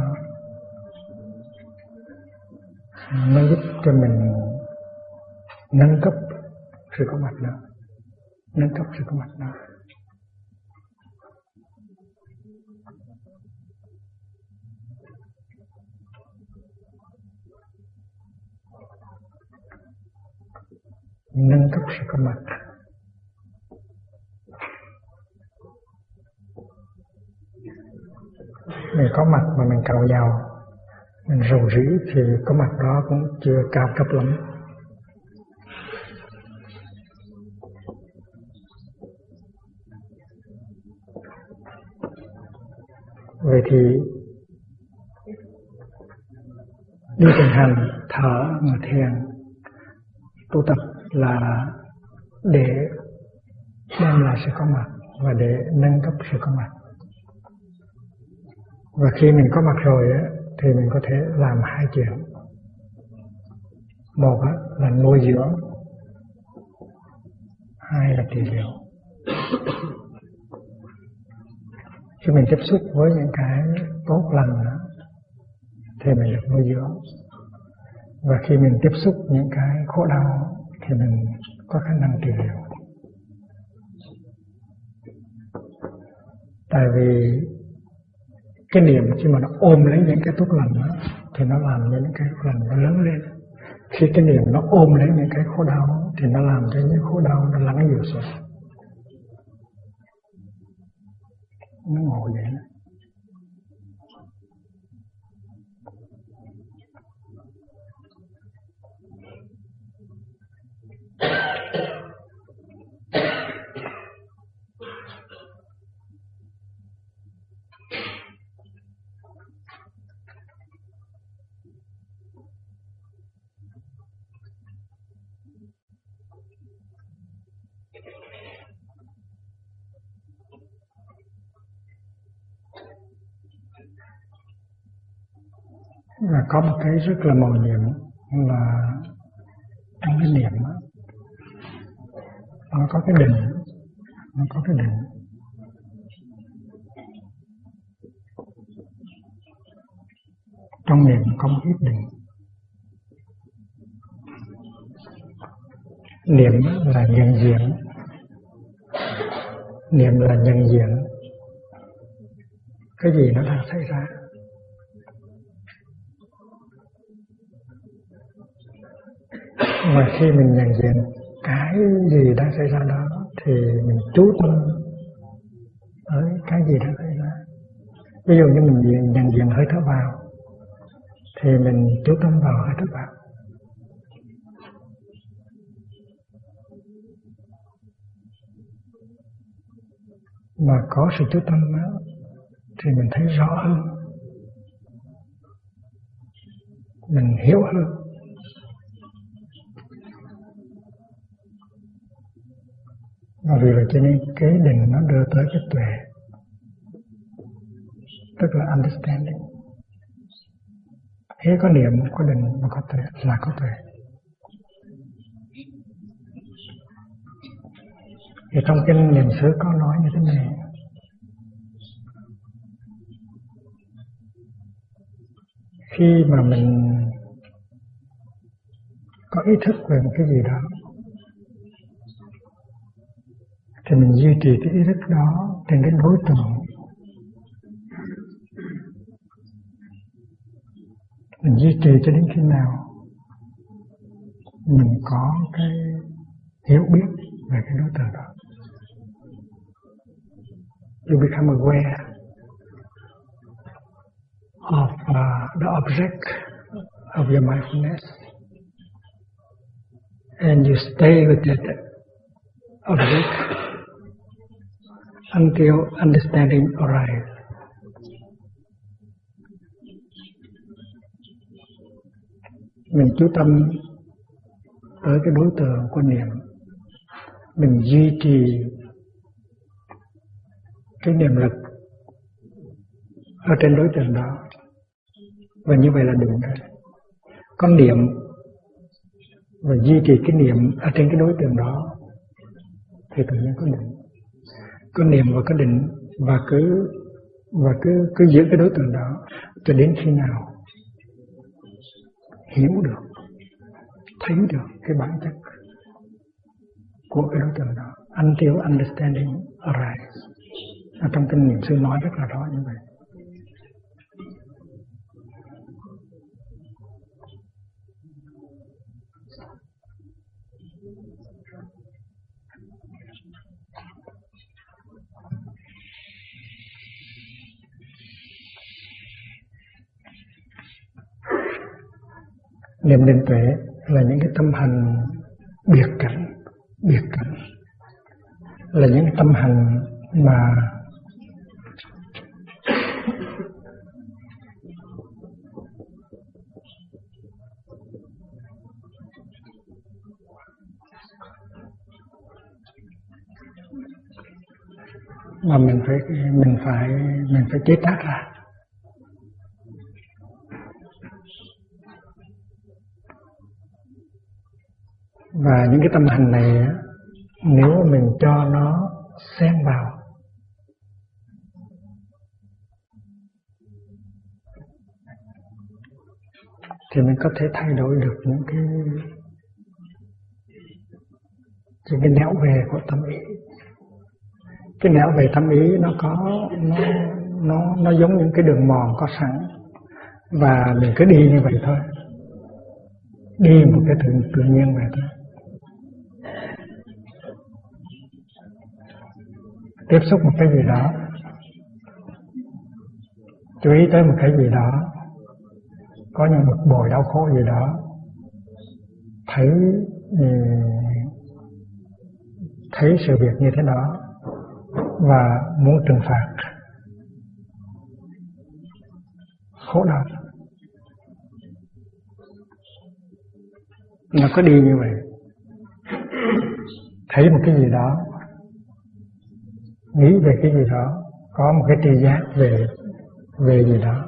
cho mình nâng cấp sự có mặt đó, nâng cấp sự có mặt đó. Nâng cấp sự có mặt. Mình có mặt mà mình cào nhào, mình rầu rĩ thì có mặt đó cũng chưa cao cấp lắm. Vậy thì đi thực hành thở, ngồi thiền, tu tập là để đem lại sự có mặt và để nâng cấp sự có mặt. Và khi mình có mặt rồi thì mình có thể làm hai chuyện. Một là nuôi dưỡng, hai là trị liệu. Khi mình tiếp xúc với những cái tốt lành thì mình được nuôi dưỡng. Và khi mình tiếp xúc những cái khổ đau thì mình có khả năng trị liệu. Tại vì cái niệm khi mà nó ôm lấy những cái tốt lành đó, thì nó làm cho những cái tốt lành nó lớn lên. Khi cái niệm nó ôm lấy những cái khổ đau thì nó làm cho những khổ đau nó lắng dịu xuống. Nó ngộ vậy đó. Và có một cái rất là mầu nhiệm là trong cái niệm đó, nó có cái định, trong niệm có một ít định. Niệm là nhận diện, niệm là nhận diện cái gì nó đang xảy ra. Và khi mình nhận diện cái gì đang xảy ra đó thì mình chú tâm ở cái gì đang xảy ra. Ví dụ như mình nhận diện hơi thở vào thì mình chú tâm vào hơi thở vào. Mà có sự chú tâm đó thì mình thấy rõ hơn, mình hiểu hơn. Và vì vậy cho nên cái định nó đưa tới cái tuệ, tức là understanding. Khi có niệm, có định và có tuệ là có tuệ. Thì trong kinh Niệm xứ có nói như thế này: khi mà mình có ý thức về một cái gì đó, thì mình duy trì cái ý thức đó trên cái đối tượng. Mình duy trì cho đến khi nào mình có cái hiểu biết về cái đối tượng đó. You become aware of the object of your mindfulness, and you stay with that object until understanding arises. Mình chú tâm tới cái đối tượng của niệm, mình duy trì cái niệm lực ở trên đối tượng đó, và như vậy là đúng rồi. Có niệm và duy trì cái niệm ở trên cái đối tượng đó thì tự nhiên có định. Có niệm và có định, và cứ giữ cái đối tượng đó cho đến khi nào hiểu được, thấy được cái bản chất của cái đối tượng đó, until understanding arises. Ở trong kinh nghiệm sư nói rất là rõ như vậy. Niệm định tuệ là những cái tâm hành biệt cảnh, là những tâm hành mà mình phải chế tác ra. Và những cái tâm hành này, nếu mình cho nó xen vào thì mình có thể thay đổi được những cái nẻo về của tâm ý. Cái nẻo về tâm ý nó giống những cái đường mòn có sẵn, và mình cứ đi như vậy thôi, đi một cái tự nhiên vậy thôi. Tiếp xúc một cái gì đó, chú ý tới một cái gì đó, có những bực bội đau khổ gì đó, thấy sự việc như thế đó và muốn trừng phạt, khổ đau. Nó có đi như vậy. Thấy một cái gì đó, nghĩ về cái gì đó, có một cái tri giác về gì đó,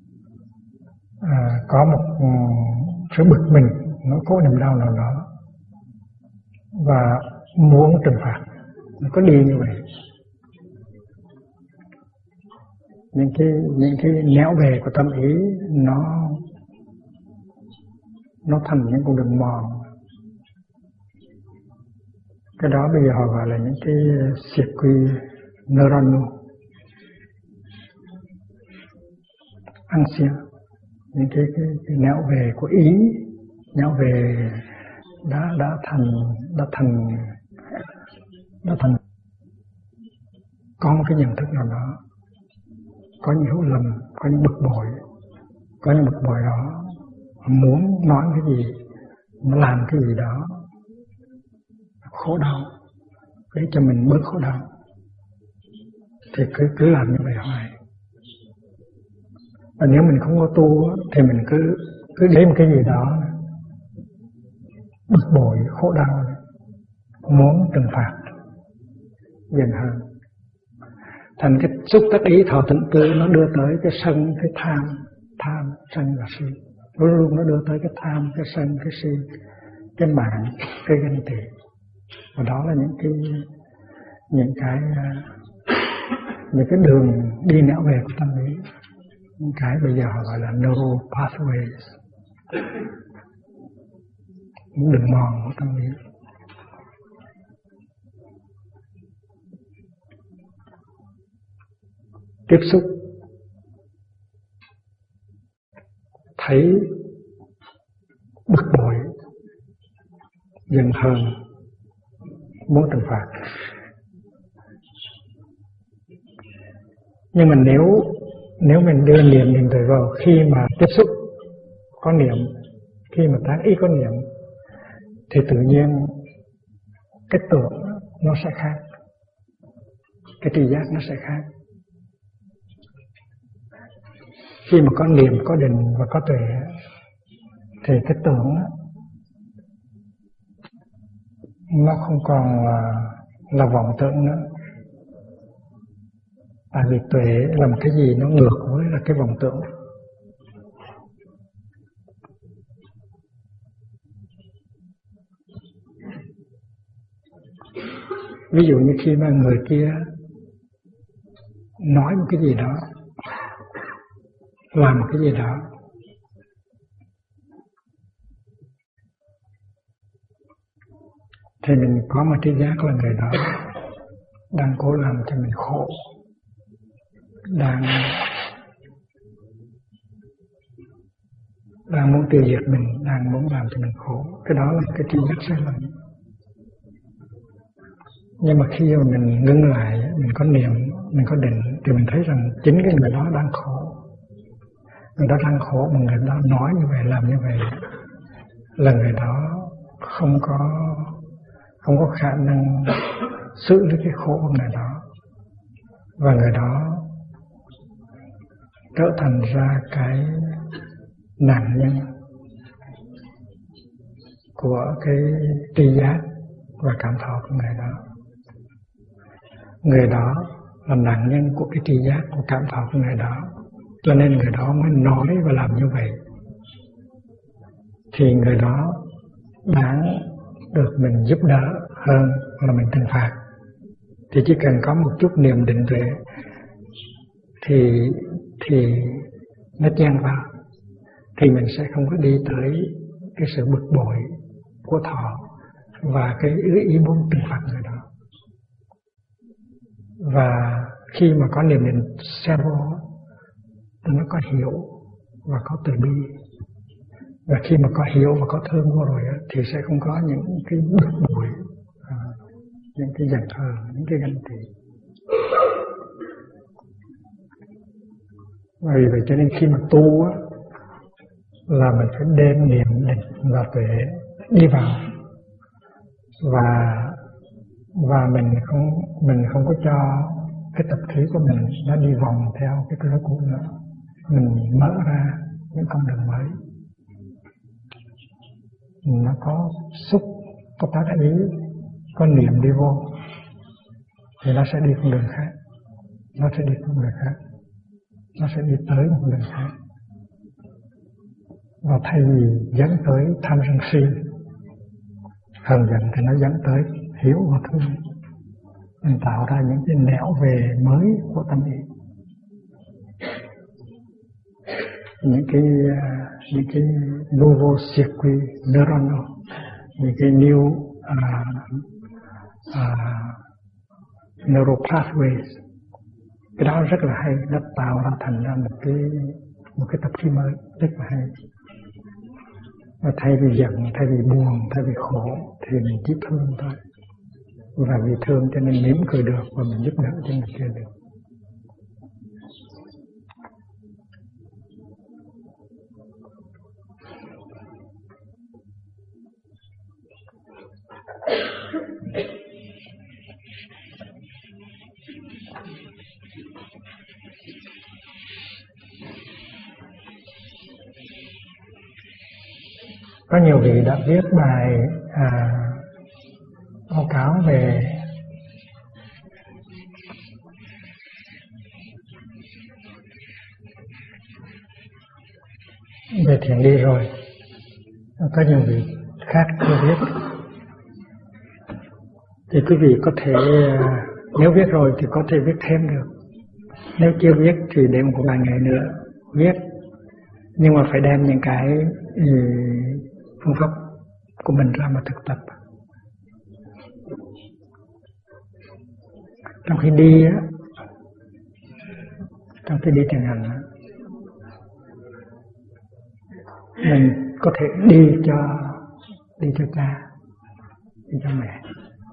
có một sự bực mình, nỗi khổ niềm đau nào đó, và muốn trừng phạt, nó có đi như vậy. Những cái nẻo về của tâm ý nó thành những con đường mòn. Cái đó bây giờ họ gọi là những cái circuit neuronal ancien, những cái nẻo về của ý, nẻo về đã thành có một cái nhận thức nào đó, có những hiểu lầm, có những bực bội đó, muốn nói cái gì, muốn làm cái gì đó khổ đau để cho mình bớt khổ đau, thì cứ làm như vậy hoài. Và nếu mình không có tu thì mình cứ để một cái gì đó bực bội, khổ đau, muốn trừng phạt dần hơn. Thành cái xúc tác ý thọ tịnh tư nó đưa tới cái sân, cái tham, sân và si. Luôn luôn nó đưa tới cái tham, cái sân, cái si, cái mạng, cái ganh tị. Và đó là những cái đường đi nẻo về của tâm lý, những cái bây giờ họ gọi là neural pathways. những đường mòn của tâm niệm. Tiếp xúc thấy bực bội, giận hờn, muốn trừng phạt. Nhưng mà nếu mình đưa niệm mình về vào khi mà tiếp xúc có niệm, khi mà tác ý có niệm, thì tự nhiên cái tưởng nó sẽ khác, cái tri giác nó sẽ khác. Khi mà có niệm, có định và có tuệ thì cái tưởng nó không còn là vọng tưởng nữa. Tại vì tuệ là một cái gì nó ngược với là cái vọng tưởng. Ví dụ như khi mà người kia nói một cái gì đó, làm một cái gì đó, thì mình có một tri giác là người đó đang cố làm cho mình khổ, đang muốn tiêu diệt mình, đang muốn làm cho mình khổ. Cái đó là cái tri giác sai lầm. Nhưng mà khi mà mình ngưng lại, mình có niệm, mình có định, thì mình thấy rằng chính cái người đó đang khổ. Người đó đang khổ mà người đó nói như vậy, làm như vậy là người đó không có khả năng xử lý cái khổ của người đó, và người đó trở thành ra cái nạn nhân của cái tri giác và cảm thọ của người đó. Người đó là nạn nhân của cái tri giác và cảm thọ của người đó, cho nên người đó mới nói và làm như vậy. Thì người đó đáng được mình giúp đỡ hơn là mình trừng phạt. Thì chỉ cần có một chút niệm định tuệ thì nó chen vào, thì mình sẽ không có đi tới cái sự bực bội của thọ và cái ý muốn trừng phạt người đó. Và khi mà có niệm định xe vô thì nó có hiểu và có từ bi. Và khi mà có hiểu và có thương vô rồi thì sẽ không có những cái bực bội, những cái giận hờn, những cái ganh tị. Vì vậy cho nên khi mà tu là mình phải đem niệm định và tuệ đi vào, và mình không có cho cái tập khí của mình nó đi vòng theo cái lối cũ nữa. Mình mở ra những con đường mới. Nó có xúc, có tác ý, có niệm đi vô thì nó sẽ đi con đường khác. Nó sẽ đi con đường khác. Nó sẽ đi tới một đường khác. Và thay vì dẫn tới tham sân si, hờn giận, thì nó dẫn tới hiểu và thương. Mình tạo ra những cái nẻo về mới của tâm ý. Những cái nouveau circuit neuronal, những cái new neural pathways. Cái đó rất là hay, nó tạo ra thành ra một cái tập khí mới rất là hay. Và thay vì giận, thay vì buồn, thay vì khổ thì mình chỉ thương thôi. Và vì thương cho nên mỉm cười được và mình giúp đỡ cho người kia được. Có nhiều vị đã viết bài báo cáo về thiền đi rồi. Có nhiều vị khác chưa viết. Thì quý vị có thể, nếu viết rồi thì có thể viết thêm được. Nếu chưa viết thì để một vài ngày nữa viết. Nhưng mà phải đem những cái phương pháp của mình ra mà thực tập. Trong khi đi á, trong khi đi thiền hành á, mình có thể đi cho cha, đi cho mẹ.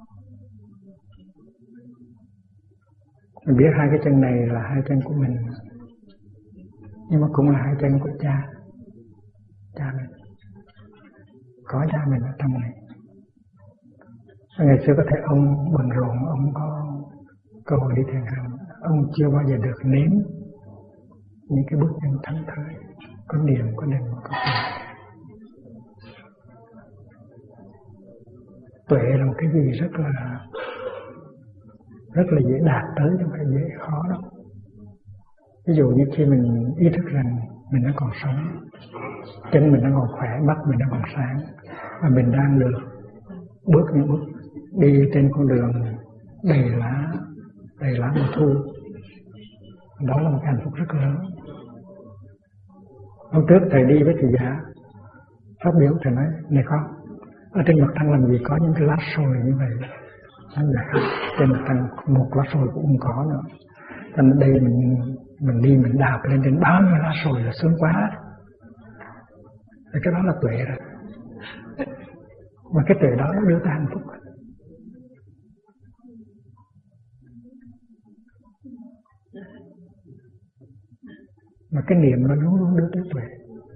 Mình biết hai cái chân này là hai chân của mình, nhưng mà cũng là hai chân của cha mình. Có cha mình ở trong này. Ngày xưa có thể ông bận rộn, ông có cơ hội đi thiền hành, ông chưa bao giờ được nếm những cái bước chân thảnh thơi, có niệm, có định, có tuệ. Tuệ là một cái gì rất là dễ đạt tới, chứ không phải dễ khó đâu. Ví dụ như khi mình ý thức rằng mình đang còn sống, chân mình đang còn khỏe, mắt mình đang còn sáng, và mình đang được bước những bước đi trên con đường đầy lá mùa thu, đó là một cái hạnh phúc rất lớn. Hôm trước thầy đi với thị giả phát biểu, thầy nói này con, ở trên mặt trăng làm gì có những cái lá sồi như vậy. Trên mặt trăng một lá sồi cũng không có nữa. Cho nên đây mình đi mình đạp lên trên bao nhiêu lá sồi là sướng quá. Thì cái đó là tuệ rồi. Và cái tuệ đó đưa ta hạnh phúc. Mà cái niệm nó luôn luôn đưa tới tuệ.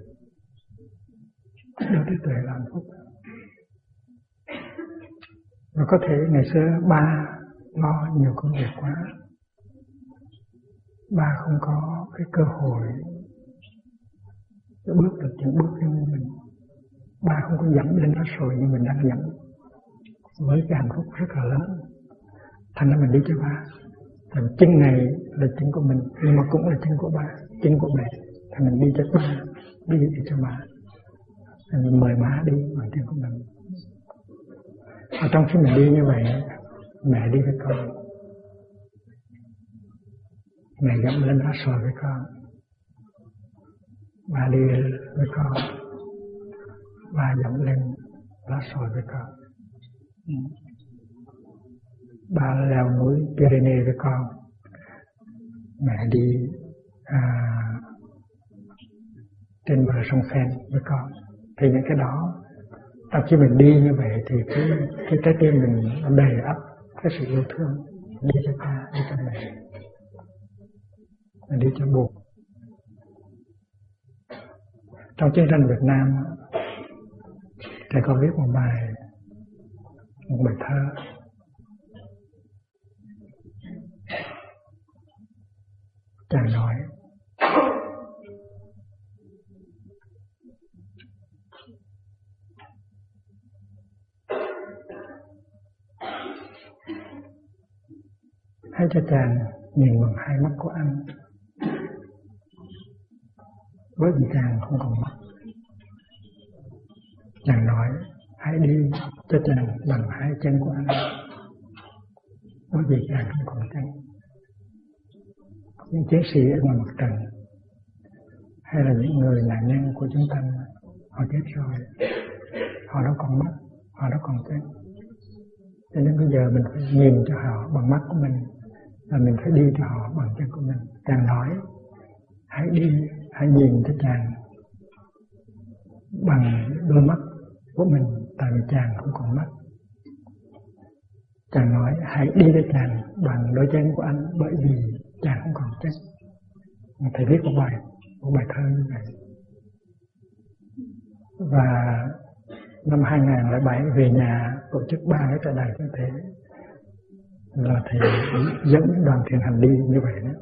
Đưa tới tuệ là hạnh phúc. Và có thể ngày xưa ba lo nhiều công việc quá, ba không có cái cơ hội để bước được những bước như mình. Ba không có dẫm lên lá sồi như mình đang dẫm, với cái hạnh phúc rất là lớn. Thành ra mình đi cho ba. Thành chân này là chân của mình, nhưng mà cũng là chân của ba, chân của mẹ. Thành mình đi cho ba, đi cho ba. Thành mình mời má đi bằng chân của mình. Ở trong khi mình đi như vậy, mẹ đi với con, mẹ dẫm lên lá sồi với con, ba đi với con, ba dẫm lên lá sồi với con, ba leo núi Pyrenees với con, mẹ đi trên bờ sông Seine với con. Thì những cái đó, trong khi mình đi như vậy thì cái trái tim mình đầy ắp cái sự yêu thương, đi cho cha, đi cho mẹ, đi cho bố. Trong chiến tranh Việt Nam, thầy có viết một bài thơ. Chàng nói: hãy cho chàng nhìn bằng hai mắt của anh, bởi vì chàng không còn mắt. Chàng nói: hãy đi cho chàng bằng hai chân của anh, bởi vì chàng không còn chân. Những chiến sĩ ở ngoài mặt trận, hay là những người nạn nhân của chúng ta, họ chết rồi, họ đâu còn mắt, họ đâu còn chân. Cho nên bây giờ mình phải nhìn cho họ bằng mắt của mình, và mình phải đi cho họ bằng chân của mình. Chàng nói: hãy đi, hãy nhìn cho chàng bằng đôi mắt của mình, tại vì chàng không còn mắt. Chàng nói: hãy đi cho chàng bằng đôi chân của anh, bởi vì chàng không còn chân. Thầy viết một bài thơ như vậy. Và năm 2007 về nhà tổ chức 3 cái trại đàn như thế, là thầy dẫn đoàn thiền hành đi như vậy đó.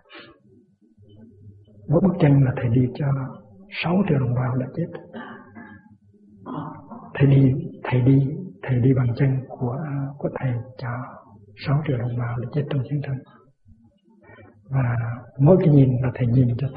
Mỗi bước chân là thầy đi cho 6 triệu đồng bào đã chết. Thầy đi bằng chân của thầy cho 6 triệu đồng bào đã chết trong chiến tranh. Và mỗi cái nhìn là thầy nhìn cho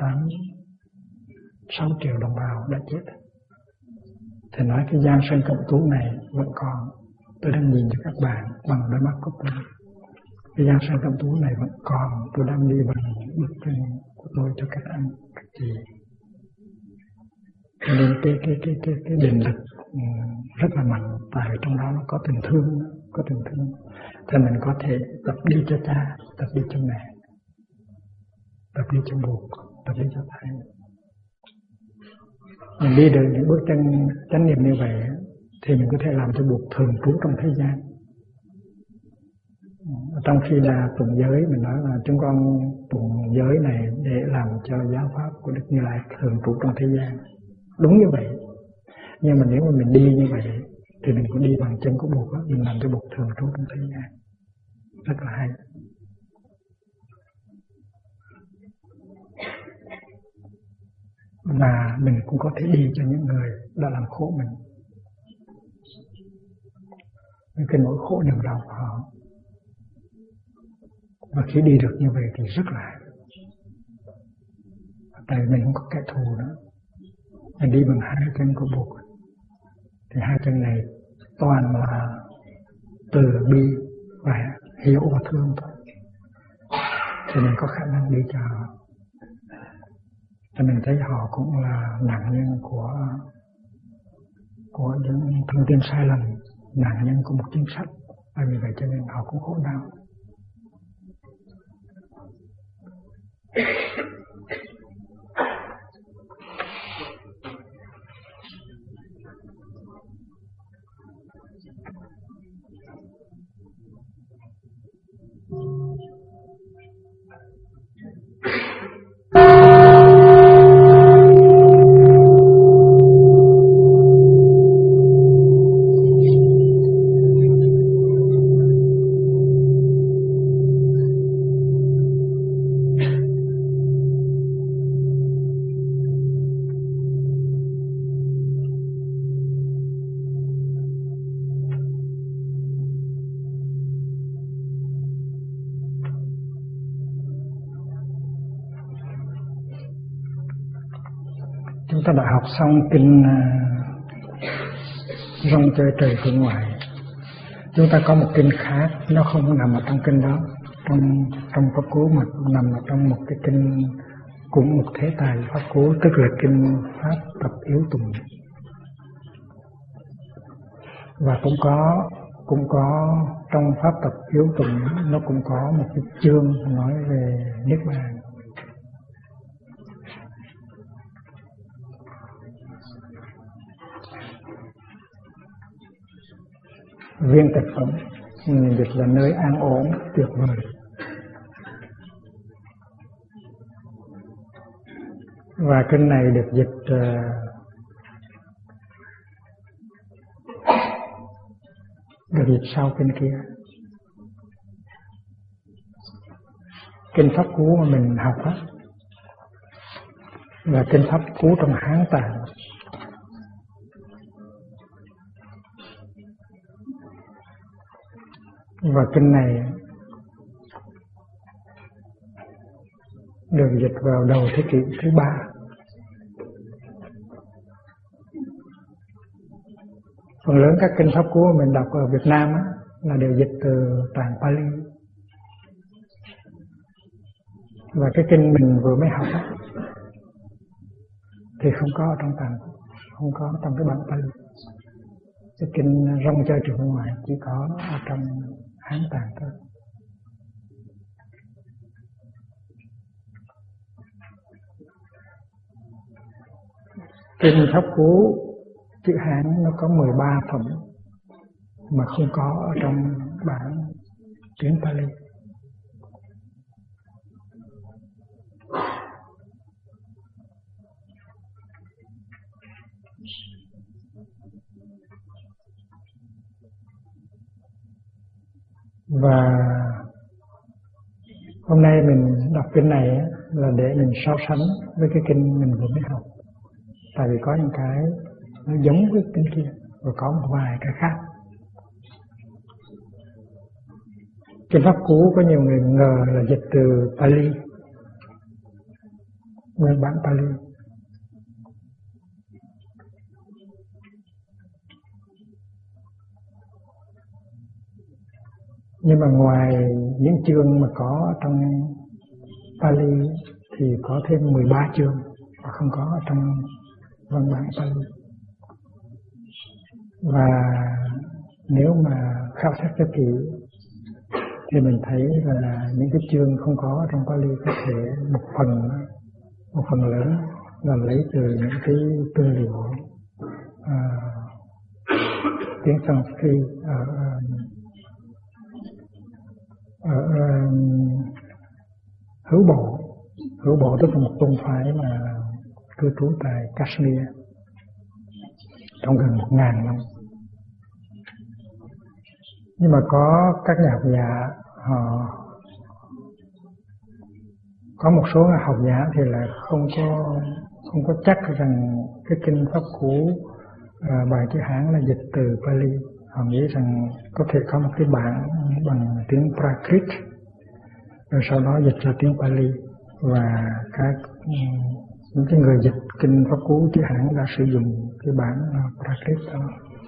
6 triệu đồng bào đã chết. Thầy nói cái Giang Sơn Cẩm Tú này vẫn còn, tôi đang nhìn cho các bạn bằng đôi mắt của tôi. Cái Giang Sơn Cẩm Tú này vẫn còn, tôi đang đi bằng bước chân của tôi cho các anh, các chị. Cho nên cái định lực rất là mạnh, tại vì trong đó nó có tình thương, thì mình có thể tập đi cho cha, tập đi cho mẹ, tập đi cho buộc, tập đi cho thầy. Mình đi được những bước chân chánh niệm như vậy thì mình có thể làm cho buộc thường trú trong thế gian. Trong khi là tụng giới, mình nói là chúng con tụng giới này để làm cho giáo pháp của Đức Như Lai thường trú trong thế gian. Đúng như vậy. Nhưng mà nếu mà mình đi như vậy thì mình cũng đi bằng chân của Bụt, mình làm cho Bụt thường trú trong thế gian. Rất là hay. Và mình cũng có thể đi cho những người đã làm khổ mình. Những cái nỗi khổ niềm đau của họ. Và khi đi được như vậy thì rất là hay. Tại vì mình không có kẻ thù nữa. Mình đi bằng hai chân của Bụt. Thì hai chân này toàn là từ bi và hiểu và thương thôi. Thì mình có khả năng đi cho họ. Thì mình thấy họ cũng là nạn nhân của những thông tin sai lầm, nạn nhân của một chính sách. Và vì vậy cho nên họ cũng khổ đau. Chúng ta đã học xong kinh Rong Chơi Trời Phương Ngoại. Chúng ta có một kinh khác, nó không nằm ở trong kinh đó, trong pháp cú mà nằm ở trong một cái kinh cũng một thế tài pháp cú, tức là kinh pháp tập yếu tùng. Và cũng có trong pháp tập yếu tùng nó cũng có một cái chương nói về niết bàn. Viên tịch phẩm, dịch là nơi an ổn tuyệt vời. Và kinh này được dịch sau kinh kia. Kinh pháp cú mà mình học á là kinh pháp cú trong Hán Tạng. Và kinh này được dịch vào đầu thế kỷ thứ 3. Phần lớn các kinh pháp cú mình đọc ở Việt Nam á, là đều dịch từ tạng Pali. Và cái kinh mình vừa mới học á, thì không có ở trong tạng, không có trong cái bản Pali. Cái kinh Rong Chơi Trời Phương Ngoại chỉ có ở trong Hán Tạng thôi. Kinh pháp cú chữ Hán nó có 13 phẩm mà không có ở trong bản tiếng Pali. Và hôm nay mình đọc kinh này là để mình so sánh với cái kinh mình vừa mới học. Tại vì có những cái nó giống với kinh kia và có một vài cái khác. Kinh pháp cú có nhiều người ngờ là dịch từ Pali, nguyên bản Pali. Nhưng mà ngoài những chương mà có trong Pali thì có thêm 13 chương và không có ở trong văn bản Pali. Và nếu mà khảo sát cho kỹ thì mình thấy là những cái chương không có trong Pali có thể một phần lớn là lấy từ những cái tư liệu tiếng Sanskrit ở Hữu Bộ tức là một tôn phái mà cư trú tại Kashmir trong gần 1000 năm. Nhưng mà có các nhà học giả có một số học giả thì là không có chắc rằng cái kinh Pháp Cú bài chữ Hán là dịch từ Pali. Họ nghĩ rằng có thể có một cái bản bằng tiếng Prakrit rồi sau đó dịch ra tiếng Pali, và những cái người dịch kinh Pháp Cú chữ Hán đã sử dụng cái bản Prakrit đó.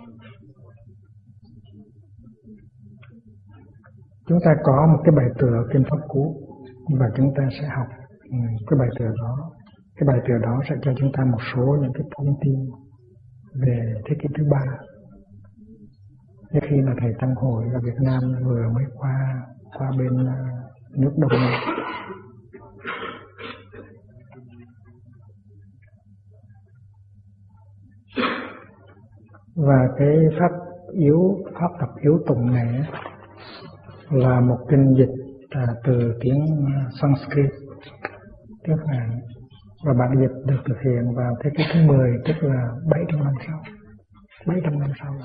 Chúng ta có một cái bài tựa kinh Pháp Cú và chúng ta sẽ học cái bài tựa đó. Cái bài tựa đó sẽ cho chúng ta một số những cái thông tin về thế kỷ thứ 3. Khi mà thầy Tăng Hội ở Việt Nam vừa mới qua bên nước Đông Nam. Và cái pháp tập yếu tụng này là một kinh dịch từ tiếng Sanskrit, tiếng Hàn, và bản dịch được thực hiện vào thế kỷ thứ 10, tức là 700 năm sau. 700 năm sau.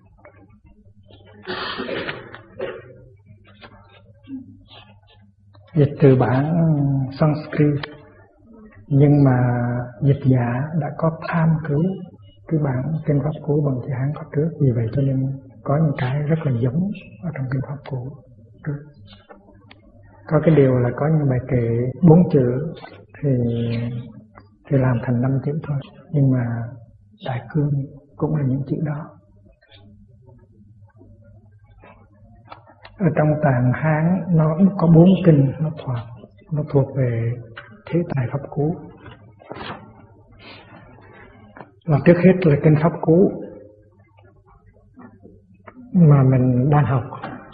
Dịch từ bản Sanskrit, nhưng mà dịch giả đã có tham cứu cái bản kinh Pháp Cú bằng chữ Hán có trước, vì vậy cho nên có những cái rất là giống ở trong kinh Pháp Cú trước. Có cái điều là có những bài kệ 4 chữ thì làm thành 5 chữ thôi, nhưng mà đại cương cũng là những chữ đó. Ở trong Tạng Hán nó cũng có 4 kinh nó thuộc về thế tài Pháp Cú. Và trước hết là kinh Pháp Cú mà mình đang học.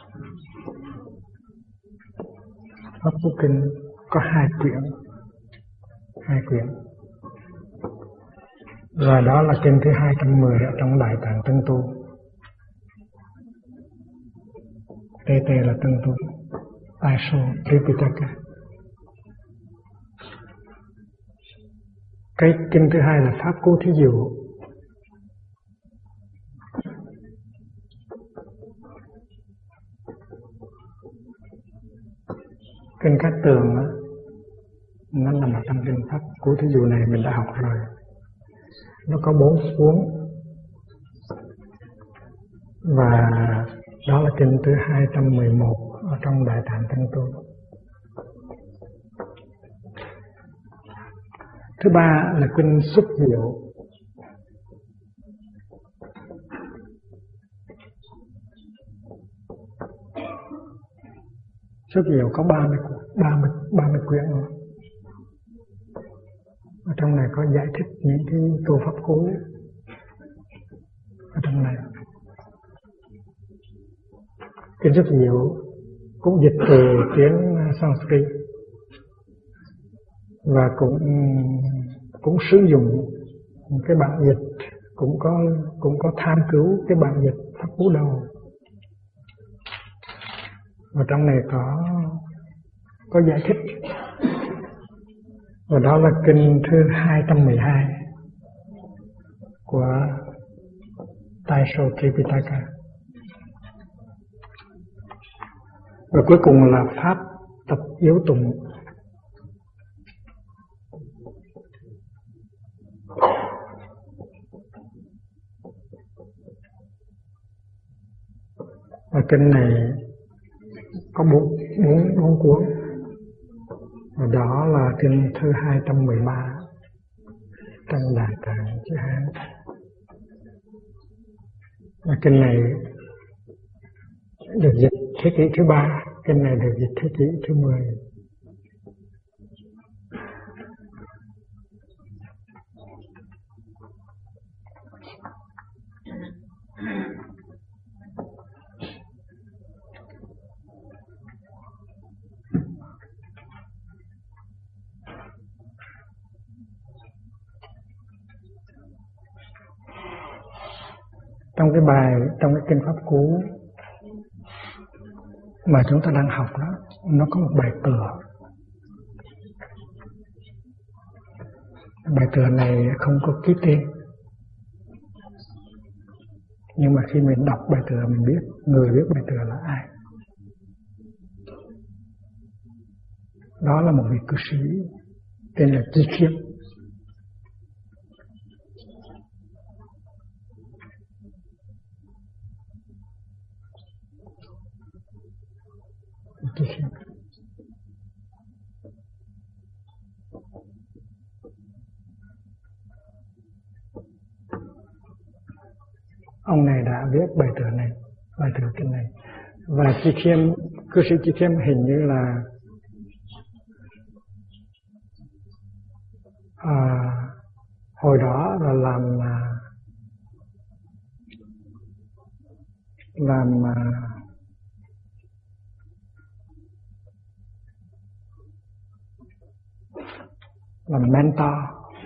Pháp Cú kinh có 2 quyển. Và đó là kinh thứ 210 ở trong Đại Tạng Tân Tu. TT là Tân Tu, Taisho Tripitaka. Cái kinh thứ 2 là Pháp Cú Thí Dụ. Kinh Cát Tường đó, nó nằm ở trong kinh Pháp Cú Thí Dụ này mình đã học rồi. Nó có 4 cuốn. Và đó là kinh thứ 211 ở trong Đại Tạng Tân Tu. Thứ 3 là kinh Xuất Diệu. Xuất Diệu có 30 quyển nữa. Ở trong này có giải thích những cái câu Pháp Cú ở trong này. Kinh Xuất Diệu cũng dịch từ tiếng Sanskrit và cũng sử dụng cái bản dịch, cũng có tham cứu cái bản dịch Pháp Cú đầu. Và trong này có giải thích. Và đó là kinh thứ 212 của Taisho Tripitaka. Và cuối cùng là pháp tập yếu tụng. Và kinh này có 4 cuốn. Và đó là kinh thứ 213 trong Đại Tạng chữ Hán. Và kinh này được dịch thế kỷ thứ 3, kinh này được dịch thế kỷ thứ 10. Trong cái kinh pháp cú mà chúng ta đang học đó, nó có một bài tựa. Bài tựa này không có ký tên, nhưng mà khi mình đọc bài tựa mình biết người viết bài tựa là ai. Đó là một vị cư sĩ tên là Chi Khiêm. Chi Khiêm. Ông này đã viết bài tựa này, bài tựa kinh này. Và Chi Khiêm, cư sĩ Chi Khiêm hình như là hồi đó là làm mentor,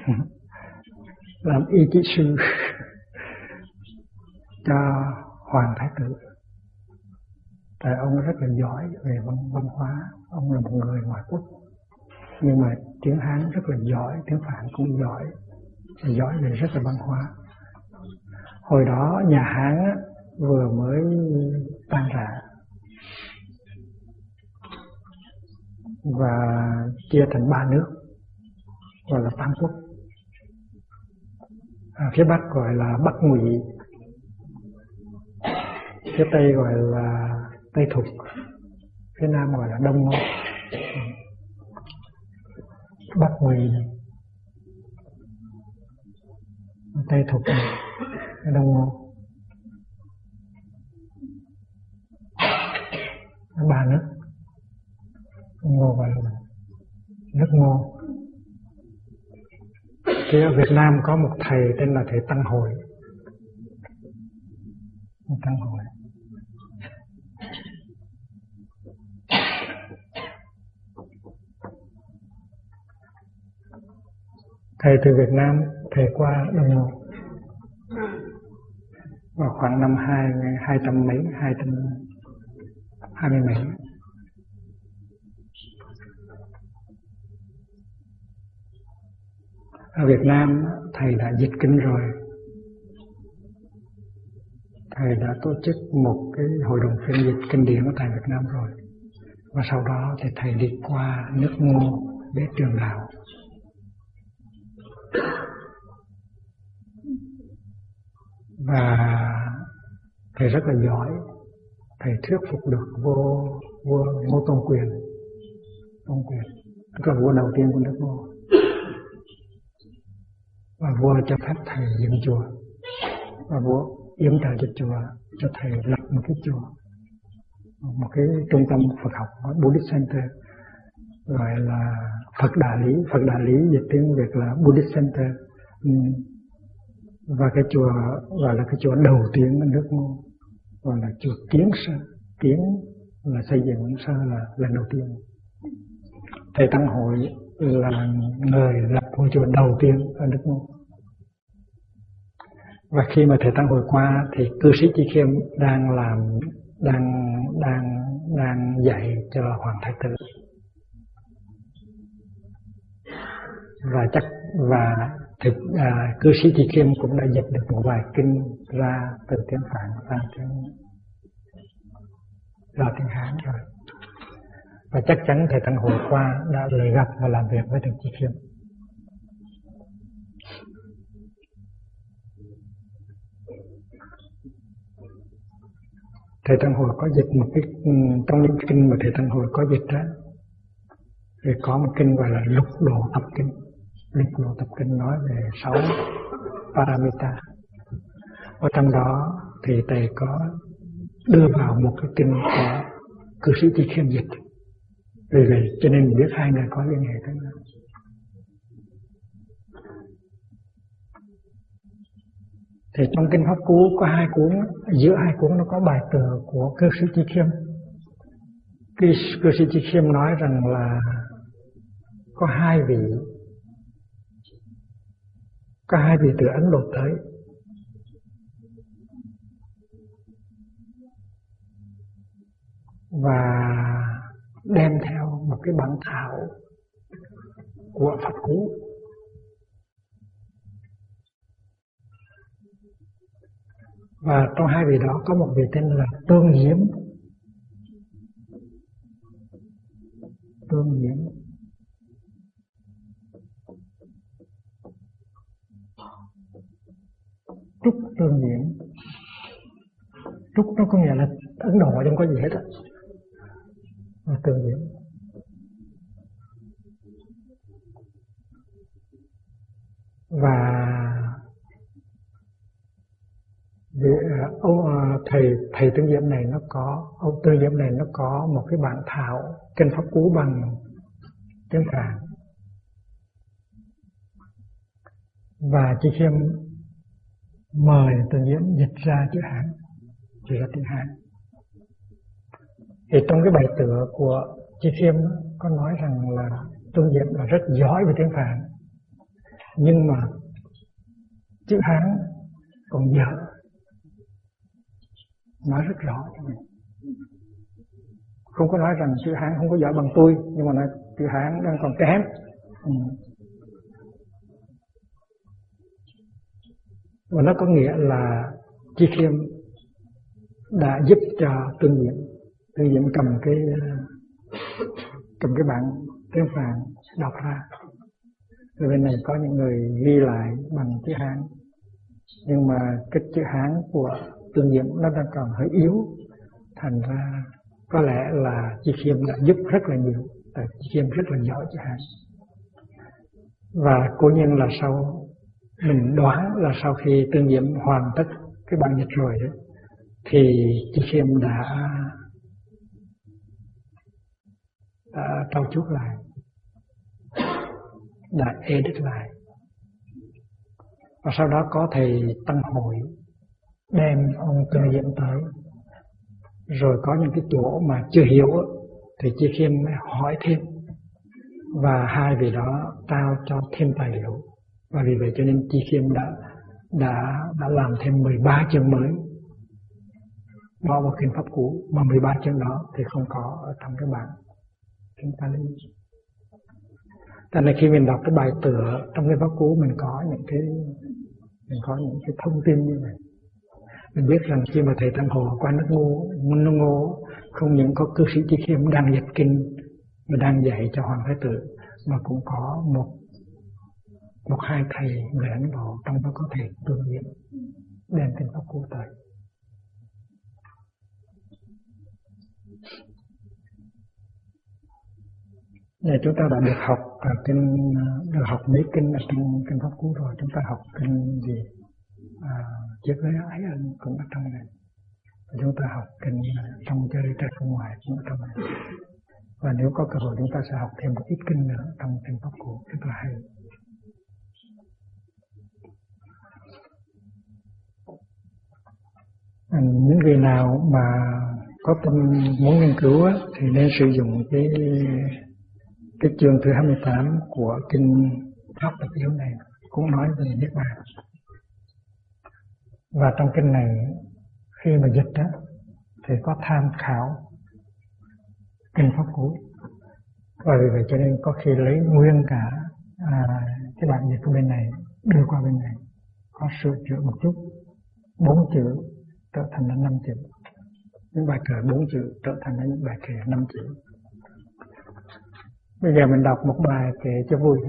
làm y chỉ sư cho Hoàng Thái Tử. Tại ông rất là giỏi về văn hóa, ông là một người ngoại quốc, nhưng mà tiếng Hán rất là giỏi, tiếng Phạn cũng giỏi về rất là văn hóa. Hồi đó nhà Hán vừa mới tan rã và chia thành 3 nước, gọi là Tam Quốc. Phía Bắc gọi là Bắc Ngụy, phía Tây gọi là Tây Thục, phía Nam gọi là Đông Ngô. Bắc Ngụy, Tây Thục, Đông Ngô, 3 nước. Ngô gọi là nước Ngô. Thì ở Việt Nam có một thầy tên là thầy Tăng Hội. Tăng Hội. Thầy từ Việt Nam, thầy qua Đông Ngô vào khoảng năm 220 mấy. Ở Việt Nam thầy đã dịch kinh rồi. Thầy đã tổ chức một cái hội đồng phiên dịch kinh điển ở tại Việt Nam rồi. Và sau đó thì thầy đi qua nước Ngô để truyền đạo. Và thầy rất là giỏi. Thầy thuyết phục được vua Ngô Tôn Quyền, tức là vua đầu tiên của nước Ngô. Và vua cho phép thầy dựng chùa. Và vua yểm trợ cho chùa, cho thầy lập một cái chùa, một cái trung tâm Phật học, Buddhist Center, gọi là Phật Đà Lý dịch tiếng Việt là Buddhist Center. Và cái chùa gọi là cái chùa đầu tiên ở nước Ngô, gọi là chùa Kiến Sơ. Kiến là xây dựng, Sơ là lần đầu tiên. Thầy Tăng Hội là người lập ngôi chùa đầu tiên ở nước Ngô. Và khi mà thầy Tăng Hội qua thì cư sĩ Chi Khiêm đang dạy cho Hoàng Thái Tử. Cư sĩ Chi Khiêm cũng đã dịch được một vài kinh ra từ tiếng Phạn ra tiếng Hán rồi. Và chắc chắn thầy Tăng Hội qua đã lời gặp và làm việc với thầy Chi Khiêm. Thầy Tăng Hội có dịch một cái, trong những kinh mà thầy Tăng Hội có dịch đó, thì có một kinh gọi là Lục Độ Tập Kinh. Lục Độ Tập Kinh nói về 6 paramita. Ở trong đó thì thầy có đưa vào một cái kinh của cư sĩ Chi Khiêm dịch. Vì vậy cho nên biết hai người có liên hệ tới nhau. Thì trong kinh Pháp Cú có 2 cuốn, giữa 2 cuốn nó có bài tựa của cư sĩ Chi Khiêm. Cư sĩ Chi Khiêm nói rằng là có hai vị từ Ấn Độ tới. và đem theo một cái bản thảo của Pháp Cú. Và trong hai vị đó có một vị tên là Tương Diễm. Tương Diễm Trúc Tương Diễm. Trúc nó có nghĩa là Ấn Độ không có gì hết á. Tương Diễm. Và thầy Tương Diễm này ông Tương Diễm này nó có một cái bản thảo kinh Pháp Cú bằng tiếng Phạn. Và chị Khiêm mời Tương Diễm dịch ra chữ Hán, dịch ra tiếng Hán. Thì trong cái bài tựa của chị Khiêm có nói rằng là Tương Diễm là rất giỏi về tiếng Phạn, nhưng mà chữ Hán còn dở. Nói rất rõ cho mình. Không có nói rằng chữ Hán không có giỏi bằng tôi, nhưng mà nói chữ Hán đang còn kém. Và nó có nghĩa là Chi Khiêm đã giúp cho Tương Diễm. Tương Diễm cầm cái bản tiếng Phạn đọc ra. Rồi bên này có những người ghi lại bằng chữ Hán, nhưng mà cái chữ Hán của Tương Diễm nó đang còn hơi yếu, thành ra có lẽ là Chi Khiêm đã giúp rất là nhiều, tại Chi Khiêm rất là giỏi chữ Hán. Và cố nhiên là mình đoán là sau khi Tương Diễm hoàn tất cái bản dịch rồi đó, thì Chi Khiêm đã trau chuốt lại, đã edit lại. Và sau đó có thầy Tăng Hội đem ông Tương Diễm tới, rồi có những cái chỗ mà chưa hiểu thì Chi Khiêm hỏi thêm, và hai vị đó trao cho thêm tài liệu. Và vì vậy cho nên Chi Khiêm đã làm thêm 13 chương mới bỏ vào kinh Pháp Cú, mà 13 chương đó thì không có ở trong cái bản kinh Pali. Tại nên khi mình đọc cái bài tựa trong cái Pháp Cú, mình có những cái thông tin như vậy. Mình biết rằng khi mà thầy Tăng Hồ qua nước Ngô không những có cư sĩ Chi Khiêm đang dịch kinh và đang dạy cho Hoàng Thái Tử, mà cũng có một hai thầy người Ấn Độ, trong đó có thầy Tương Diễm đem kinh Pháp Cú tới. Này, chúng ta đã được học mấy kinh ở trong kinh Pháp Cú rồi. Chúng ta học kinh gì? Chiếc với ái ân cũng ở trong này. Chúng ta học kinh trong chơi trái không ngoài cũng ở trong này. Và nếu có cơ hội chúng ta sẽ học thêm một ít kinh nữa trong kinh Pháp Cú, rất là hay. Những người nào mà có tâm muốn nghiên cứu thì nên sử dụng cái chương thứ 28 của kinh Pháp Tập Yếu này, cũng nói về Niết Bàn. Và trong kinh này khi mà dịch đó thì có tham khảo kinh Pháp Cú, và vì vậy cho nên có khi lấy nguyên cả cái bản dịch của bên này đưa qua bên này, có sửa chữa một chút, 4 chữ trở thành là 5 chữ, những bài kệ 4 chữ trở thành là những bài kệ 5 chữ. Bây giờ mình đọc một bài kệ cho vui.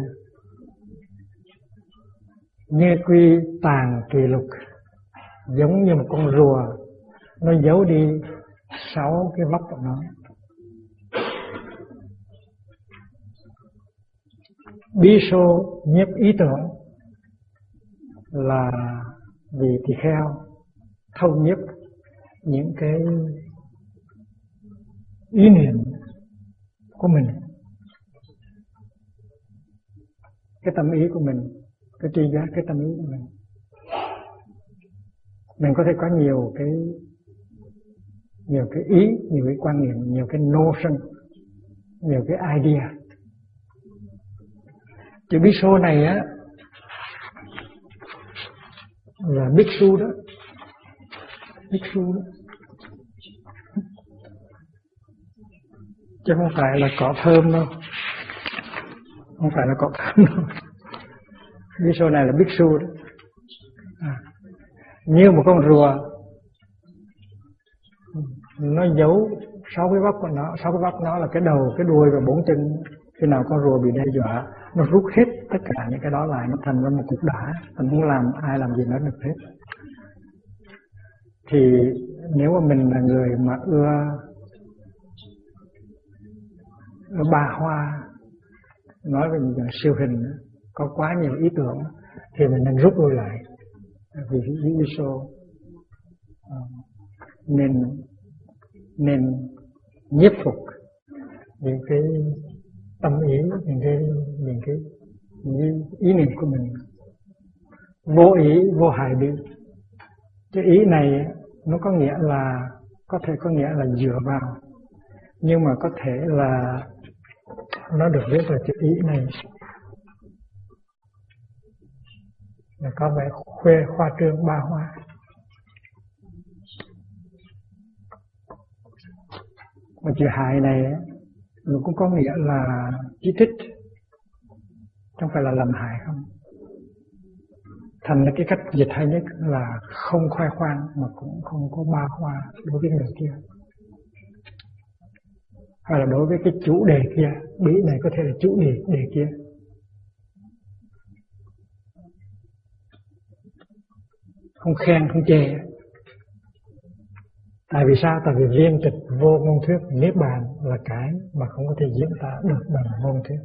Như quy tàng kỳ lục, giống như một con rùa, nó giấu đi 6 cái vóc của nó. Bí xô nhiếp ý tưởng, là vì tỳ kheo thâu nhiếp những cái ý niệm của mình, cái tâm ý của mình, cái tri giác, cái tâm ý của mình. Mình có thể có nhiều cái ý, nhiều cái quan niệm, nhiều cái notion, nhiều cái idea. Chữ bí xô này á là bhikkhu đó. Bhikkhu đó. chứ không phải là cỏ thơm đâu, không phải là cỏ thơm đâu. Bhikkhu này là bhikkhu đó. Như một con rùa, nó giấu 6 cái vóc của nó. 6 cái vóc nó là cái đầu, cái đuôi và 4 chân. Khi nào con rùa bị đe dọa, nó rút hết tất cả những cái đó lại, nó thành ra một cục đá, mình không làm ai làm gì nó được hết. Thì nếu mà mình là người mà ưa ba hoa, nói về những siêu hình, có quá nhiều ý tưởng, thì mình nên rút lui lại. Vì Viso nên nhiếp phục những cái tâm ý, những cái ý niệm của mình, vô ý vô hại đi. Cái ý này nó có nghĩa là, có thể có nghĩa là dựa vào, nhưng mà có thể là nó được viết là chữ ý này là có vẻ khuê khoa trương ba hoa. Mà chữ hại này nó cũng có nghĩa là chỉ trích, không phải là làm hại không. Thành ra cái cách dịch hay nhất là không khoe khoang mà cũng không có ba hoa đối với người kia, hay là đối với cái chủ đề kia. Bí này có thể là chủ đề kia. Không khen, không chê. Tại vì sao? Tại vì viên tịch vô ngôn thuyết, niết bàn là cái mà không có thể diễn tả được bằng ngôn thuyết.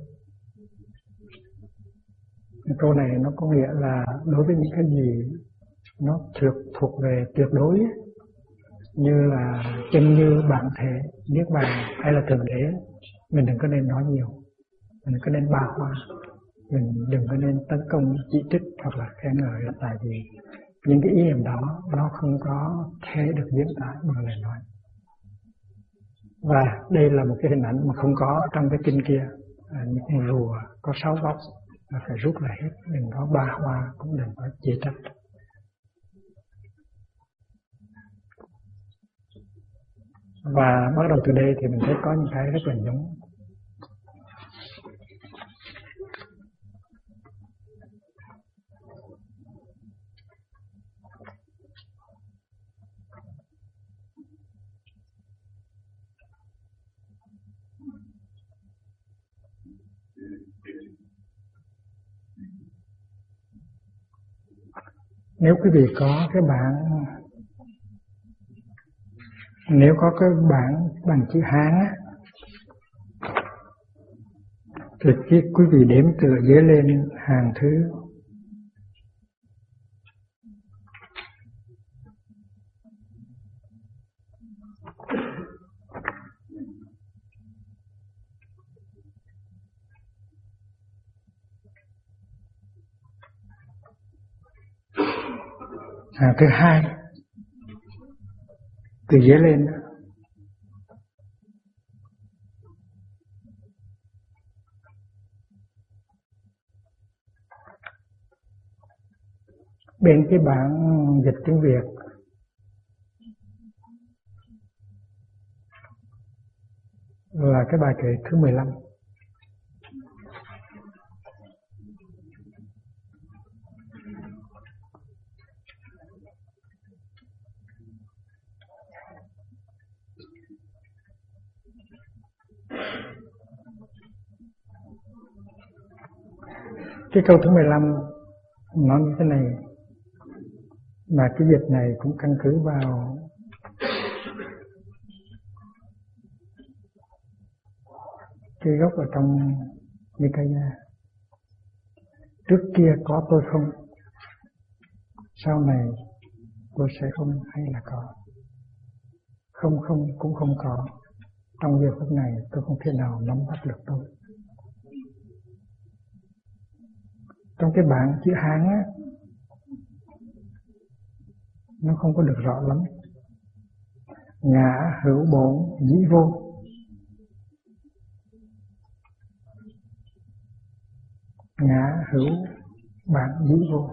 Cái câu này nó có nghĩa là đối với những cái gì nó thuộc về tuyệt đối, như là chân như, bản thể, niết bàn hay là thượng đế, mình đừng có nên nói nhiều, mình đừng có nên ba hoa, mình đừng có nên tấn công, chỉ trích hoặc là khen ngợi, là tại vì những cái ý niệm đó nó không có thể được diễn tả bằng lời nói. Và đây là một cái hình ảnh mà không có trong cái kinh kia. Những con rùa có 6 vóc là phải rút lại hết, đừng có ba hoa, cũng đừng có chê trách. Và bắt đầu từ đây thì mình thấy có những cái rất là giống. Nếu quý vị có cái bản, nếu có cái bản bằng chữ Hán á, thì quý vị đếm từ dưới lên hàng thứ hàng thứ 2 từ dưới lên. Bên cái bản dịch tiếng Việt là cái bài kệ thứ 15. Cái câu thứ 15 nói như thế này, mà cái dịch này cũng căn cứ vào cái gốc ở trong Nikaya. Trước kia có tôi không, sau này tôi sẽ không hay là có. Không cũng không có. Trong giờ phút này tôi không thể nào nắm bắt được tôi. Trong cái bản chữ Hán á, nó không có được rõ lắm. Ngã hữu bổn dĩ vô. Ngã hữu bản dĩ vô.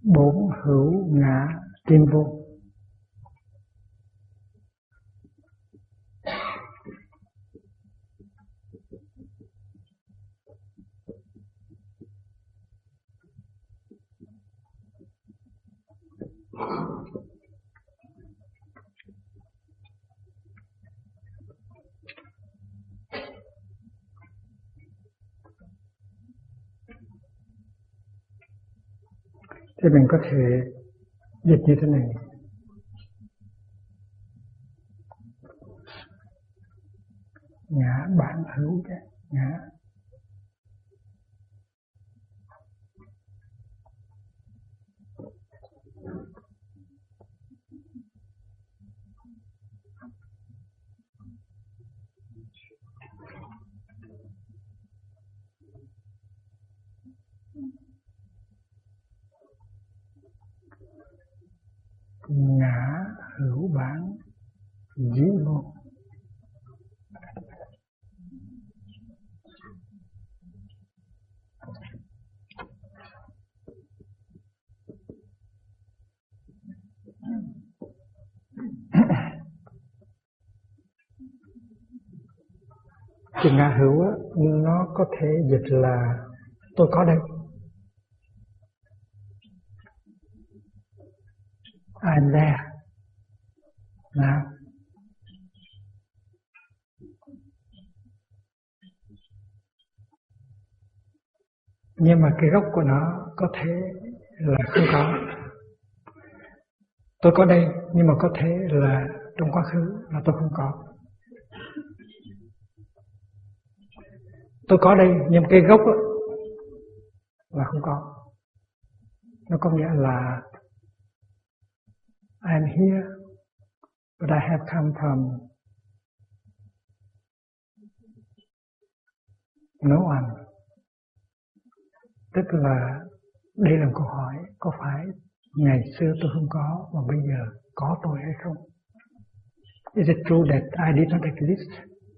bốn hữu ngã kim vô. Thì mình có thể dịch như thế này. Ngã bản hữu cái ngã ngã hữu bản dĩ vô. Chữ ngã hữu á, nó có thể dịch là tôi có đây. I'm there. Nào. Nhưng mà cái gốc của nó có thể là không có. Tôi có đây, nhưng mà có thể là trong quá khứ là tôi không có. Tôi có đây, nhưng cái gốc là không có. Nó có nghĩa là I'm here, but I have come from no one. Tức là đây là một câu hỏi, có phải ngày xưa tôi không có và bây giờ có tôi hay không? Is it true that I did not exist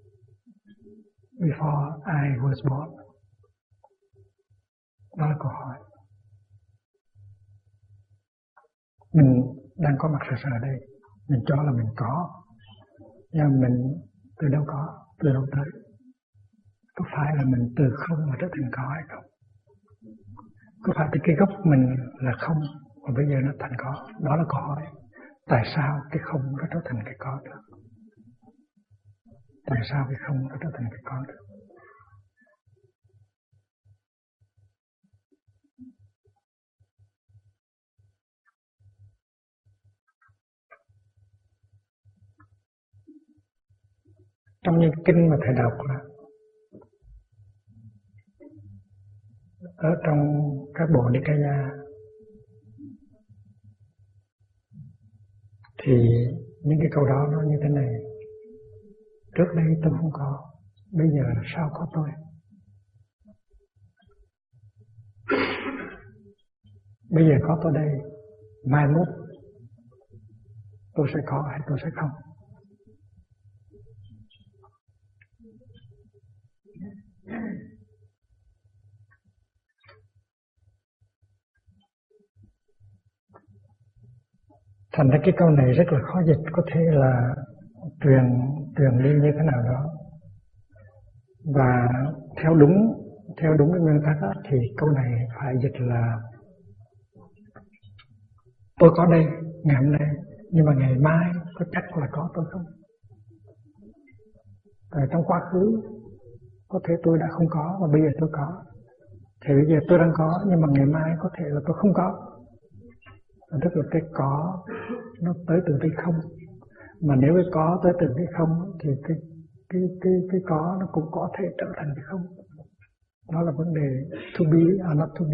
before I was born? Đó là câu hỏi. Mình đang có mặt sờ sờ đây, mình cho là mình có, nhưng mình từ đâu có, từ đâu tới? Có phải là mình từ không mà trở thành có hay không? Có phải cái gốc mình là không và bây giờ nó thành có? Đó là câu hỏi. Tại sao cái không nó trở thành cái có được? Tại sao cái không nó trở thành cái có được? Trong những kinh mà thầy đọc ở trong các bộ Nikaya thì những cái câu đó nó như thế này: trước đây tôi không có, bây giờ sao có tôi? Bây giờ có tôi đây, mai mốt tôi sẽ có hay tôi sẽ không? Thành ra cái câu này rất là khó dịch, có thể là truyền đi như thế nào đó. Và theo đúng cái nguyên tắc đó, thì câu này phải dịch là tôi có đây ngày hôm nay, nhưng mà ngày mai có chắc là có tôi không? Tại trong quá khứ có thể tôi đã không có và bây giờ tôi có. Thì bây giờ tôi đang có, nhưng mà ngày mai có thể là tôi không có. Tức là cái có nó tới từ cái không. Mà nếu cái có tới từ cái không thì cái có nó cũng có thể trở thành cái không. Đó là vấn đề to be or not to be.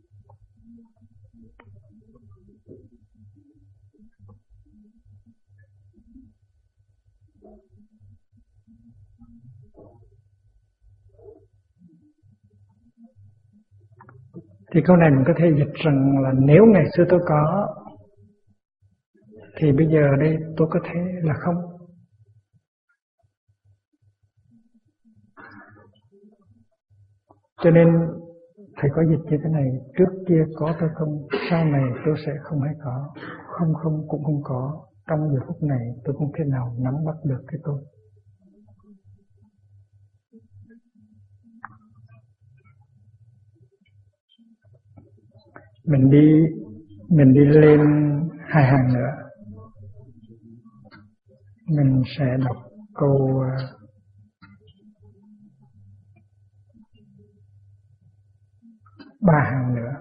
Thì câu này mình có thể dịch rằng là nếu ngày xưa tôi có thì bây giờ đây tôi có thể là không. Cho nên Thầy có dịch như thế này: trước kia có tôi không, sau này tôi sẽ không hay có, không không cũng không có. Trong giờ phút này tôi không thể nào nắm bắt được cái tôi. Mình đi lên 2 hàng nữa. Mình sẽ đọc câu 3 hàng nữa.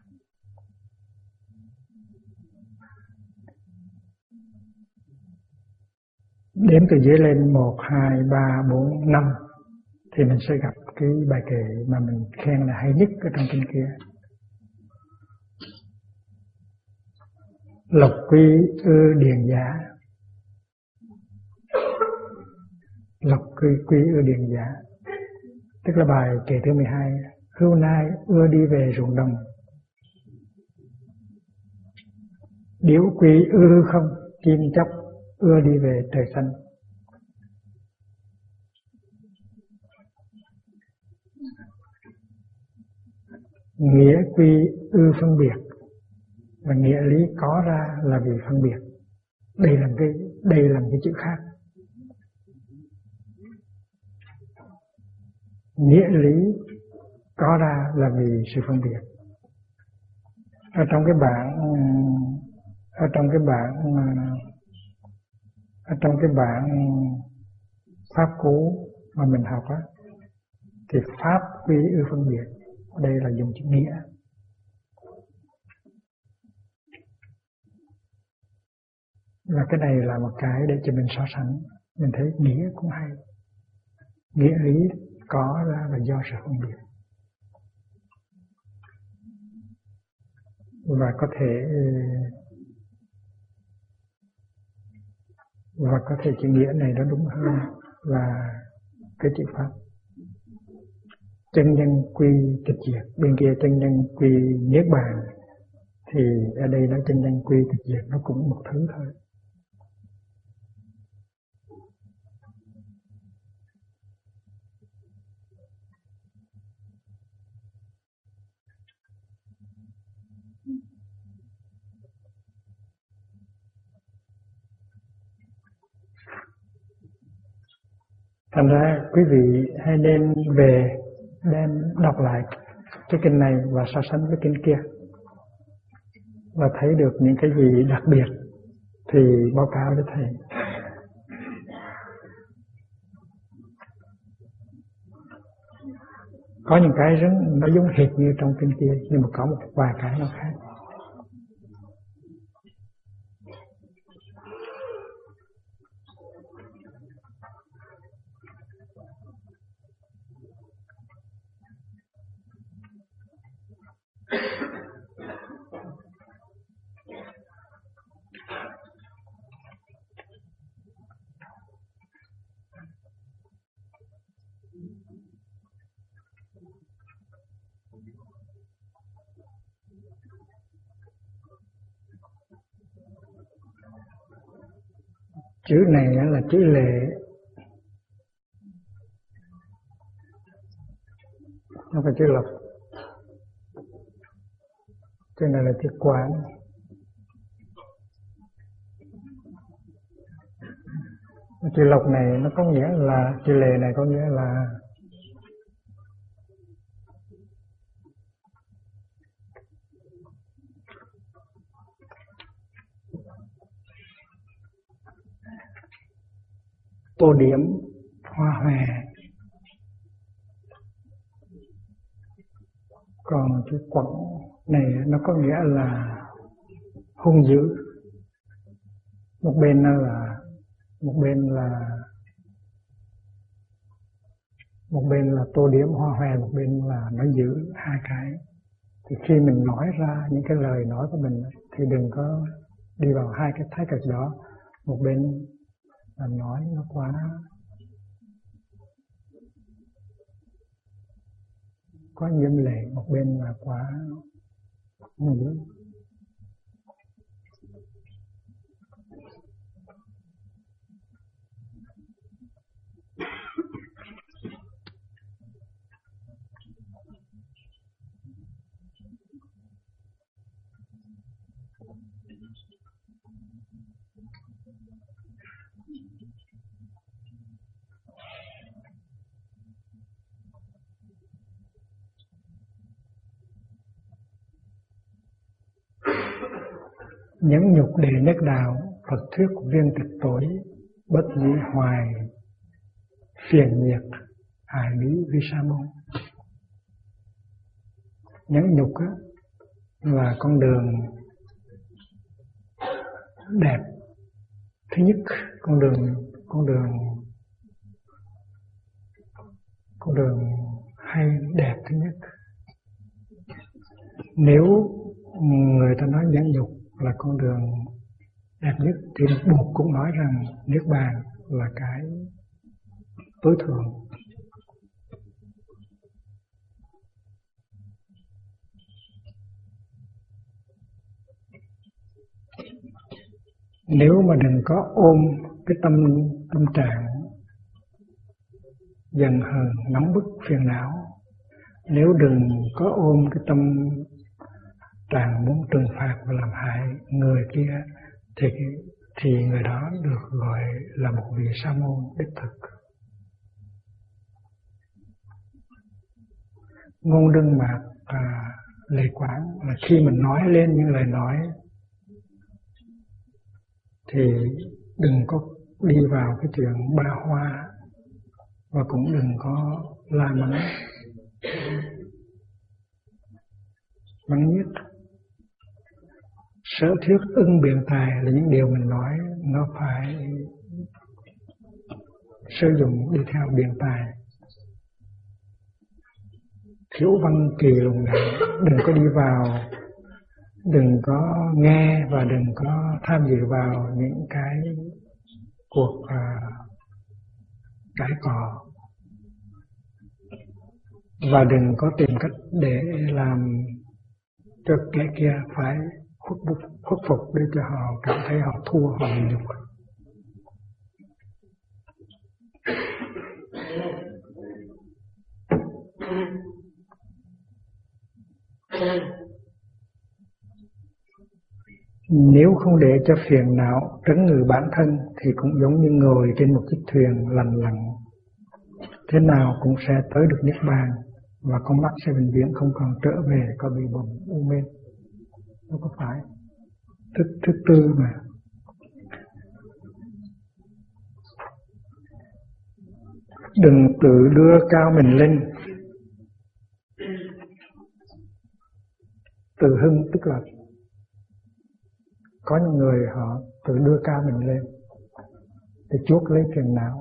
Đếm từ dưới lên 1, 2, 3, 4, 5 thì mình sẽ gặp cái bài kệ mà mình khen là hay nhất ở trong kinh kia. Lộc quy ư điền giả. Lộc quy ư điền giả, tức là bài kệ thứ 12. Hươu nai ưa đi về ruộng đồng, điếu quy ư không, chim chóc ưa đi về trời xanh. Nghĩa quy ư phân biệt, và nghĩa lý có ra là vì phân biệt. Đây là cái chữ khác. Nghĩa lý có ra là vì sự phân biệt. Ở trong cái bản pháp cú mà mình học á, thì pháp quy ư phân biệt, đây là dùng chữ nghĩa. Và cái này là một cái để cho mình so sánh. Mình thấy nghĩa cũng hay. Nghĩa lý có ra là do sự phân biệt. Và có thể chữ nghĩa này nó đúng hơn là cái chữ pháp. Chân nhân quy tịch diệt, bên kia chân nhân quy niết bàn, thì ở đây nó chân nhân quy tịch diệt, nó cũng một thứ thôi. Thành ra quý vị hãy nên về đem đọc lại cái kinh này và so sánh với kinh kia, và thấy được những cái gì đặc biệt thì báo cáo với thầy. Có những cái nó giống hệt như trong kinh kia, nhưng mà có một vài cái nó khác. Chữ này là chữ lệ, không phải chữ lộc. Chữ này là chữ quán. Chữ lộc này nó có nghĩa là, chữ lệ này có nghĩa là tô điểm, hoa hòe. Còn chữ quẩn này nó có nghĩa là hung dữ. Một bên là tô điểm hoa hòe, một bên là nó giữ hai cái. Thì khi mình nói ra những cái lời nói của mình thì đừng có đi vào hai cái thái cực đó. Một bên là nói nó quá nhiễm lệ, một bên là quá hung dữ. Nhẫn nhục đề nhất đạo, Phật thuyết viên tịch tối, bất nhĩ hoài, phiền nhiệt, hại lý vi sa môn. Nhẫn nhục á, là con đường đẹp thứ nhất, con đường hay đẹp thứ nhất. Nếu người ta nói nhẫn nhục là con đường đẹp nhất thì buộc cũng nói rằng niết bàn là cái tối thượng. Nếu mà đừng có ôm cái tâm trạng giận hờn, nóng bức, phiền não, nếu đừng có ôm cái tâm trạng muốn trừng phạt và làm hại người kia, thì người đó được gọi là một vị sa môn đích thực. Ngôn đương mạc lệ quán là khi mình nói lên những lời nói thì đừng có đi vào cái chuyện ba hoa, và cũng đừng có la mắng nhiếc. Sở thuyết ưng biện tài là những điều mình nói nó phải sử dụng đi theo biện tài. Thiếu văn kỳ lùng đạo, đừng có đi vào, đừng có nghe và đừng có tham dự vào những cái cuộc cãi cọ, và đừng có tìm cách để làm cho kẻ kia phải khuất phục để cho họ cảm thấy họ thua, họ bị nhục. Nếu không để cho phiền não trấn ngự bản thân thì cũng giống như ngồi trên một chiếc thuyền lành lặn, thế nào cũng sẽ tới được niết bàn, và con mắt sẽ vĩnh viễn không còn trở về có bị bầm u mê. Nó có phải thứ tư mà. Đừng tự đưa cao mình lên. Tự hưng tức là có những người họ tự đưa cao mình lên để chuốc lấy phiền não.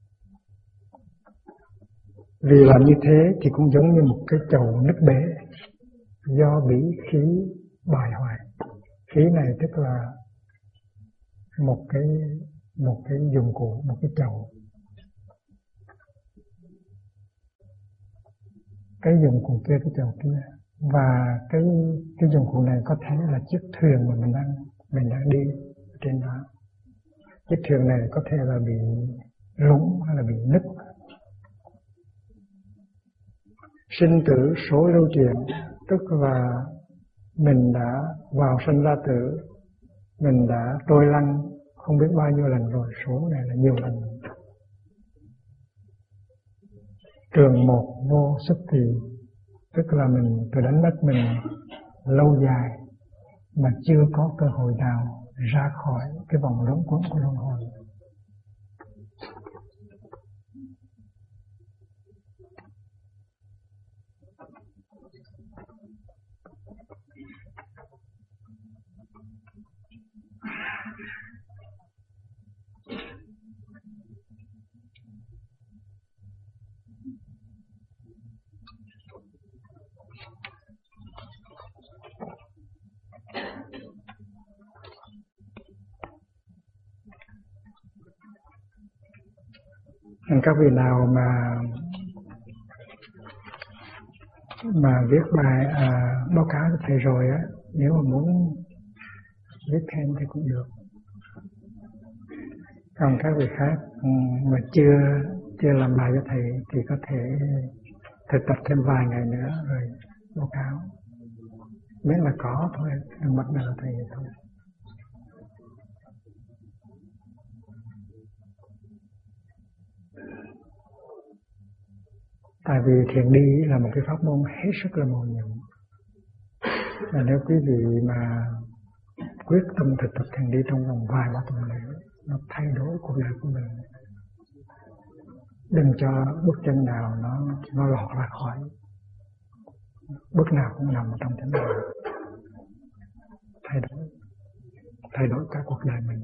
Vì làm như thế thì cũng giống như một cái chậu nứt bể do bị khí bài hoại. Khí này tức là một cái dụng cụ, một cái chậu. Cái dụng cụ kia, cái chậu kia, và cái dụng cụ này có thể là chiếc thuyền mà mình đang đi trên đó. Chiếc thuyền này có thể là bị rúng hay là bị nứt. Sinh tử số lưu chuyển, tức là mình đã vào sinh ra tử, mình đã trôi lăn không biết bao nhiêu lần rồi, số này là nhiều lần. Trường một vô xuất thì, tức là mình từ đánh mất mình lâu dài mà chưa có cơ hội nào ra khỏi cái vòng luẩn quẩn của luân hồi. Các vị nào mà viết bài báo cáo cho thầy rồi á, nếu mà muốn viết thêm thì cũng được. Còn các vị khác mà chưa làm bài cho thầy thì có thể thực tập thêm vài ngày nữa rồi báo cáo. Miễn là có thôi, đừng bắt đầu thầy thôi. Tại vì thiền đi là một cái pháp môn hết sức là mầu nhiệm. Và nếu quý vị mà quyết tâm thực tập thiền đi trong vòng vài ba tuần lễ, nó thay đổi cuộc đời của mình. Đừng cho bước chân nào nó lọt ra khỏi. Bước nào cũng nằm trong chánh niệm. Thay đổi cả cuộc đời mình.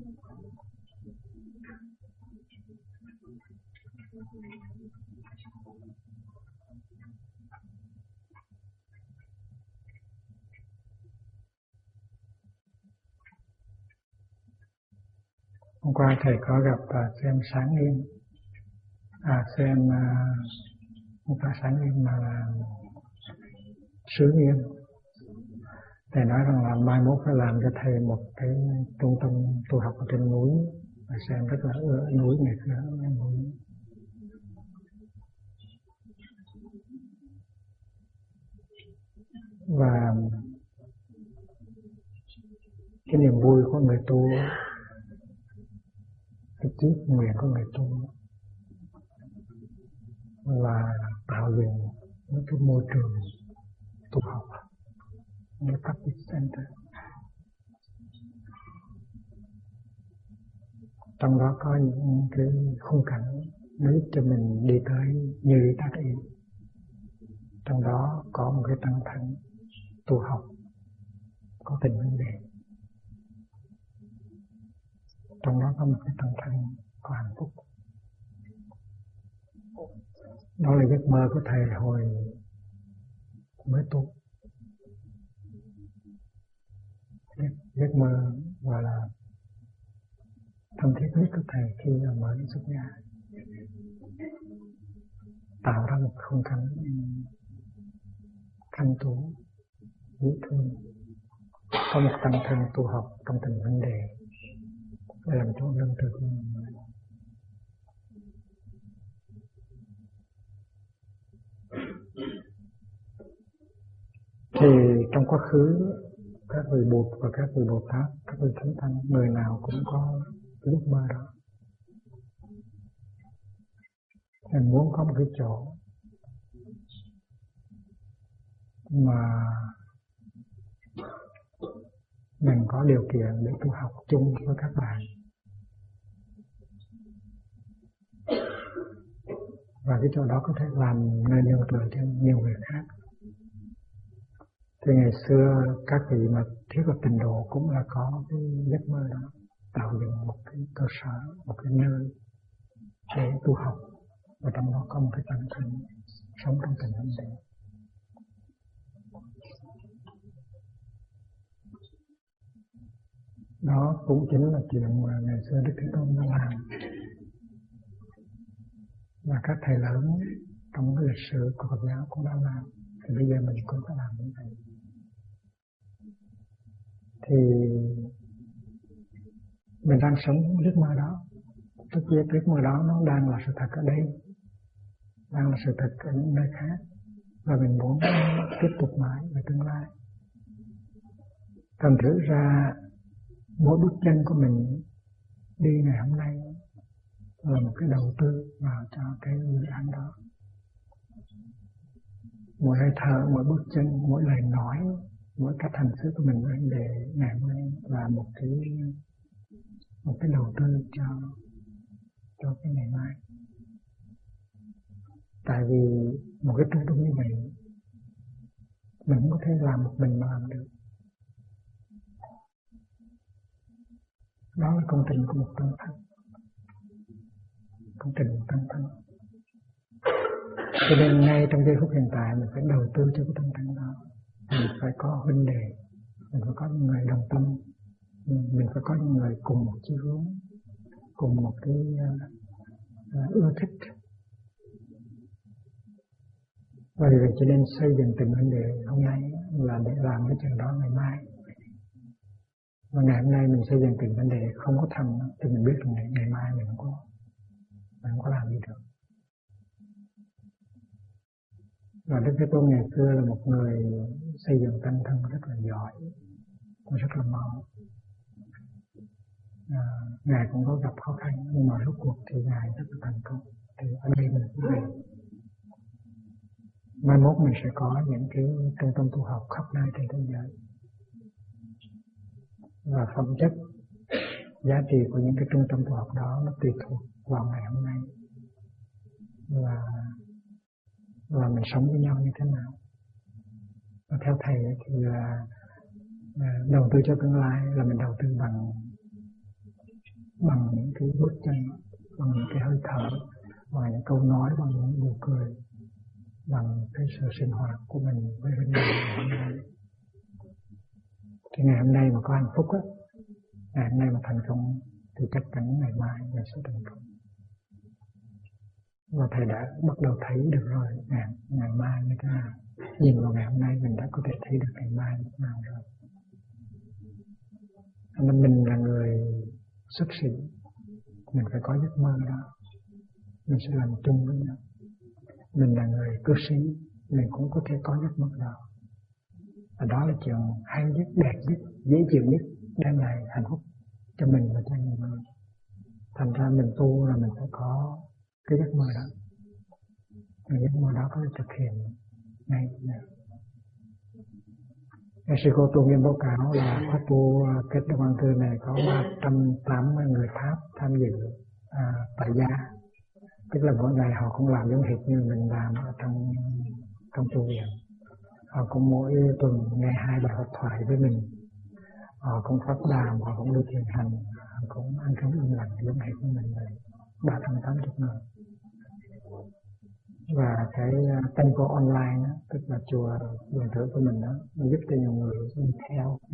Hôm qua thầy có gặp xem Sáng Nghiêm, xem không phải Sáng Nghiêm mà là Sứ Nghiêm. Thầy nói rằng là mai mốt phải làm cho thầy một cái trung tâm tu học ở trên núi, và xem rất là núi này kia núi. Và cái niềm vui của người tu, cái chí nguyện của người tu là tạo dựng những cái môi trường tu học, những practice center. Trong đó có những cái khung cảnh giúp cho mình đi tới như ý tác ý. Trong đó có một cái tăng thân tu học, có tình vấn đề. Trong đó có một cái tăng thân có hạnh phúc. Đó là giấc mơ của thầy hồi mới tu. Giấc mơ gọi là thân thiết nhất của thầy khi mới xuất gia. Tạo ra một khung cảnh thanh tú, dễ thương, có một tăng thân tu học trong tình vấn đề để làm chỗ nương tựa. Thì trong quá khứ, các vị Bụt và các vị Bồ Tát, các vị Thánh Tăng, người nào cũng có giấc mơ đó. Mình muốn có một cái chỗ mà mình có điều kiện để tu học chung với các bạn. Và cái chỗ đó có thể làm nơi nương tựa cho nhiều người khác. Thì ngày xưa các vị mà thiết lập tịnh độ cũng là có cái giấc mơ đó, tạo dựng một cái cơ sở, một cái nơi để tu học, và trong đó có một cái tăng thân sống trong tình vấn đề. Đó cũng chính là chuyện mà ngày xưa Đức Thế Tôn đã làm, và các thầy lớn trong cái lịch sử của Phật giáo cũng đã làm. Thì bây giờ mình cũng phải làm như vậy. Thì mình đang sống giấc mơ đó. Tất nhiên giấc mơ đó nó đang là sự thật ở đây, đang là sự thật ở những nơi khác, và mình muốn tiếp tục mãi về tương lai. Thành thử ra mỗi bước chân của mình đi ngày hôm nay là một cái đầu tư vào cho cái dự án đó. Mỗi hơi thở, mỗi bước chân, mỗi lời nói, mỗi cách hành xử của mình vấn đề ngày hôm nay là một cái đầu tư cho cái ngày mai. Tại vì một cái trung tâm như vậy mình không có thể làm một mình mà làm được. Đó là công trình của một tăng thân, công trình một tăng thân. Cho nên ngay trong giây phút hiện tại mình phải đầu tư cho cái tăng thân đó. Mình phải có huynh đệ, mình phải có những người đồng tâm, mình phải có những người cùng một chí hướng, cùng một cái ưa thích. Và vì vậy cho nên xây dựng tình vấn đề hôm nay là để làm cái chuyện đó ngày mai. Và ngày hôm nay mình xây dựng tình vấn đề không có thành thì mình biết rằng ngày mai mình không có làm gì được. Và Đức Thế Tôn ngày xưa là một người xây dựng tăng thân rất là giỏi, rất là mau. Ngài cũng có gặp khó khăn, nhưng mà rốt cuộc thì Ngài rất là thành công. Thì ở đây mình cũng vậy. mai mốt mình sẽ có những cái trung tâm tu học khắp nơi trên thế giới, và phẩm chất giá trị của những cái trung tâm tu học đó nó tùy thuộc vào ngày hôm nay và mình sống với nhau như thế nào. Và theo thầy thì là đầu tư cho tương lai là mình đầu tư bằng những cái bước chân, bằng những cái hơi thở, bằng những câu nói, bằng những nụ cười, bằng cái sự sinh hoạt của mình với bên nhau ngày hôm nay. Thì ngày hôm nay mà có hạnh phúc á, ngày hôm nay mà thành công thì chắc chắn ngày mai mình sẽ thành công. Và thầy đã bắt đầu thấy được rồi ngày mai như thế nào. Nhìn vào ngày hôm nay mình đã có thể thấy được ngày mai như thế nào rồi. Nên mình là người xuất sĩ, mình phải có giấc mơ đó, mình sẽ làm chung với nhau. Mình là người cư sĩ, mình cũng có thể có giấc mơ đó. Và đó là chuyện hay nhất, đẹp nhất, dễ chịu nhất, đem lại hạnh phúc cho mình và cho người mình. Thành ra mình tu là mình phải có cái giấc mơ đó. Và giấc mơ đó có thể thực hiện ngay bây giờ. Sư cô tu Nghiêm báo cáo là khóa tu kết văn thư này có 380 người Pháp tham dự tại gia. Tức là mỗi ngày họ cũng làm giống hệt như mình làm ở trong tu viện. Họ cũng mỗi tuần nghe 2 bài học thoại với mình. Họ cũng phát đàm, họ cũng đi thiền hành, họ cũng ăn cơm yên lặng giống hệt như mình vậy. 380 người. Và cái temple online đó, tức là chùa điện tử của mình đó, nó giúp cho nhiều người theo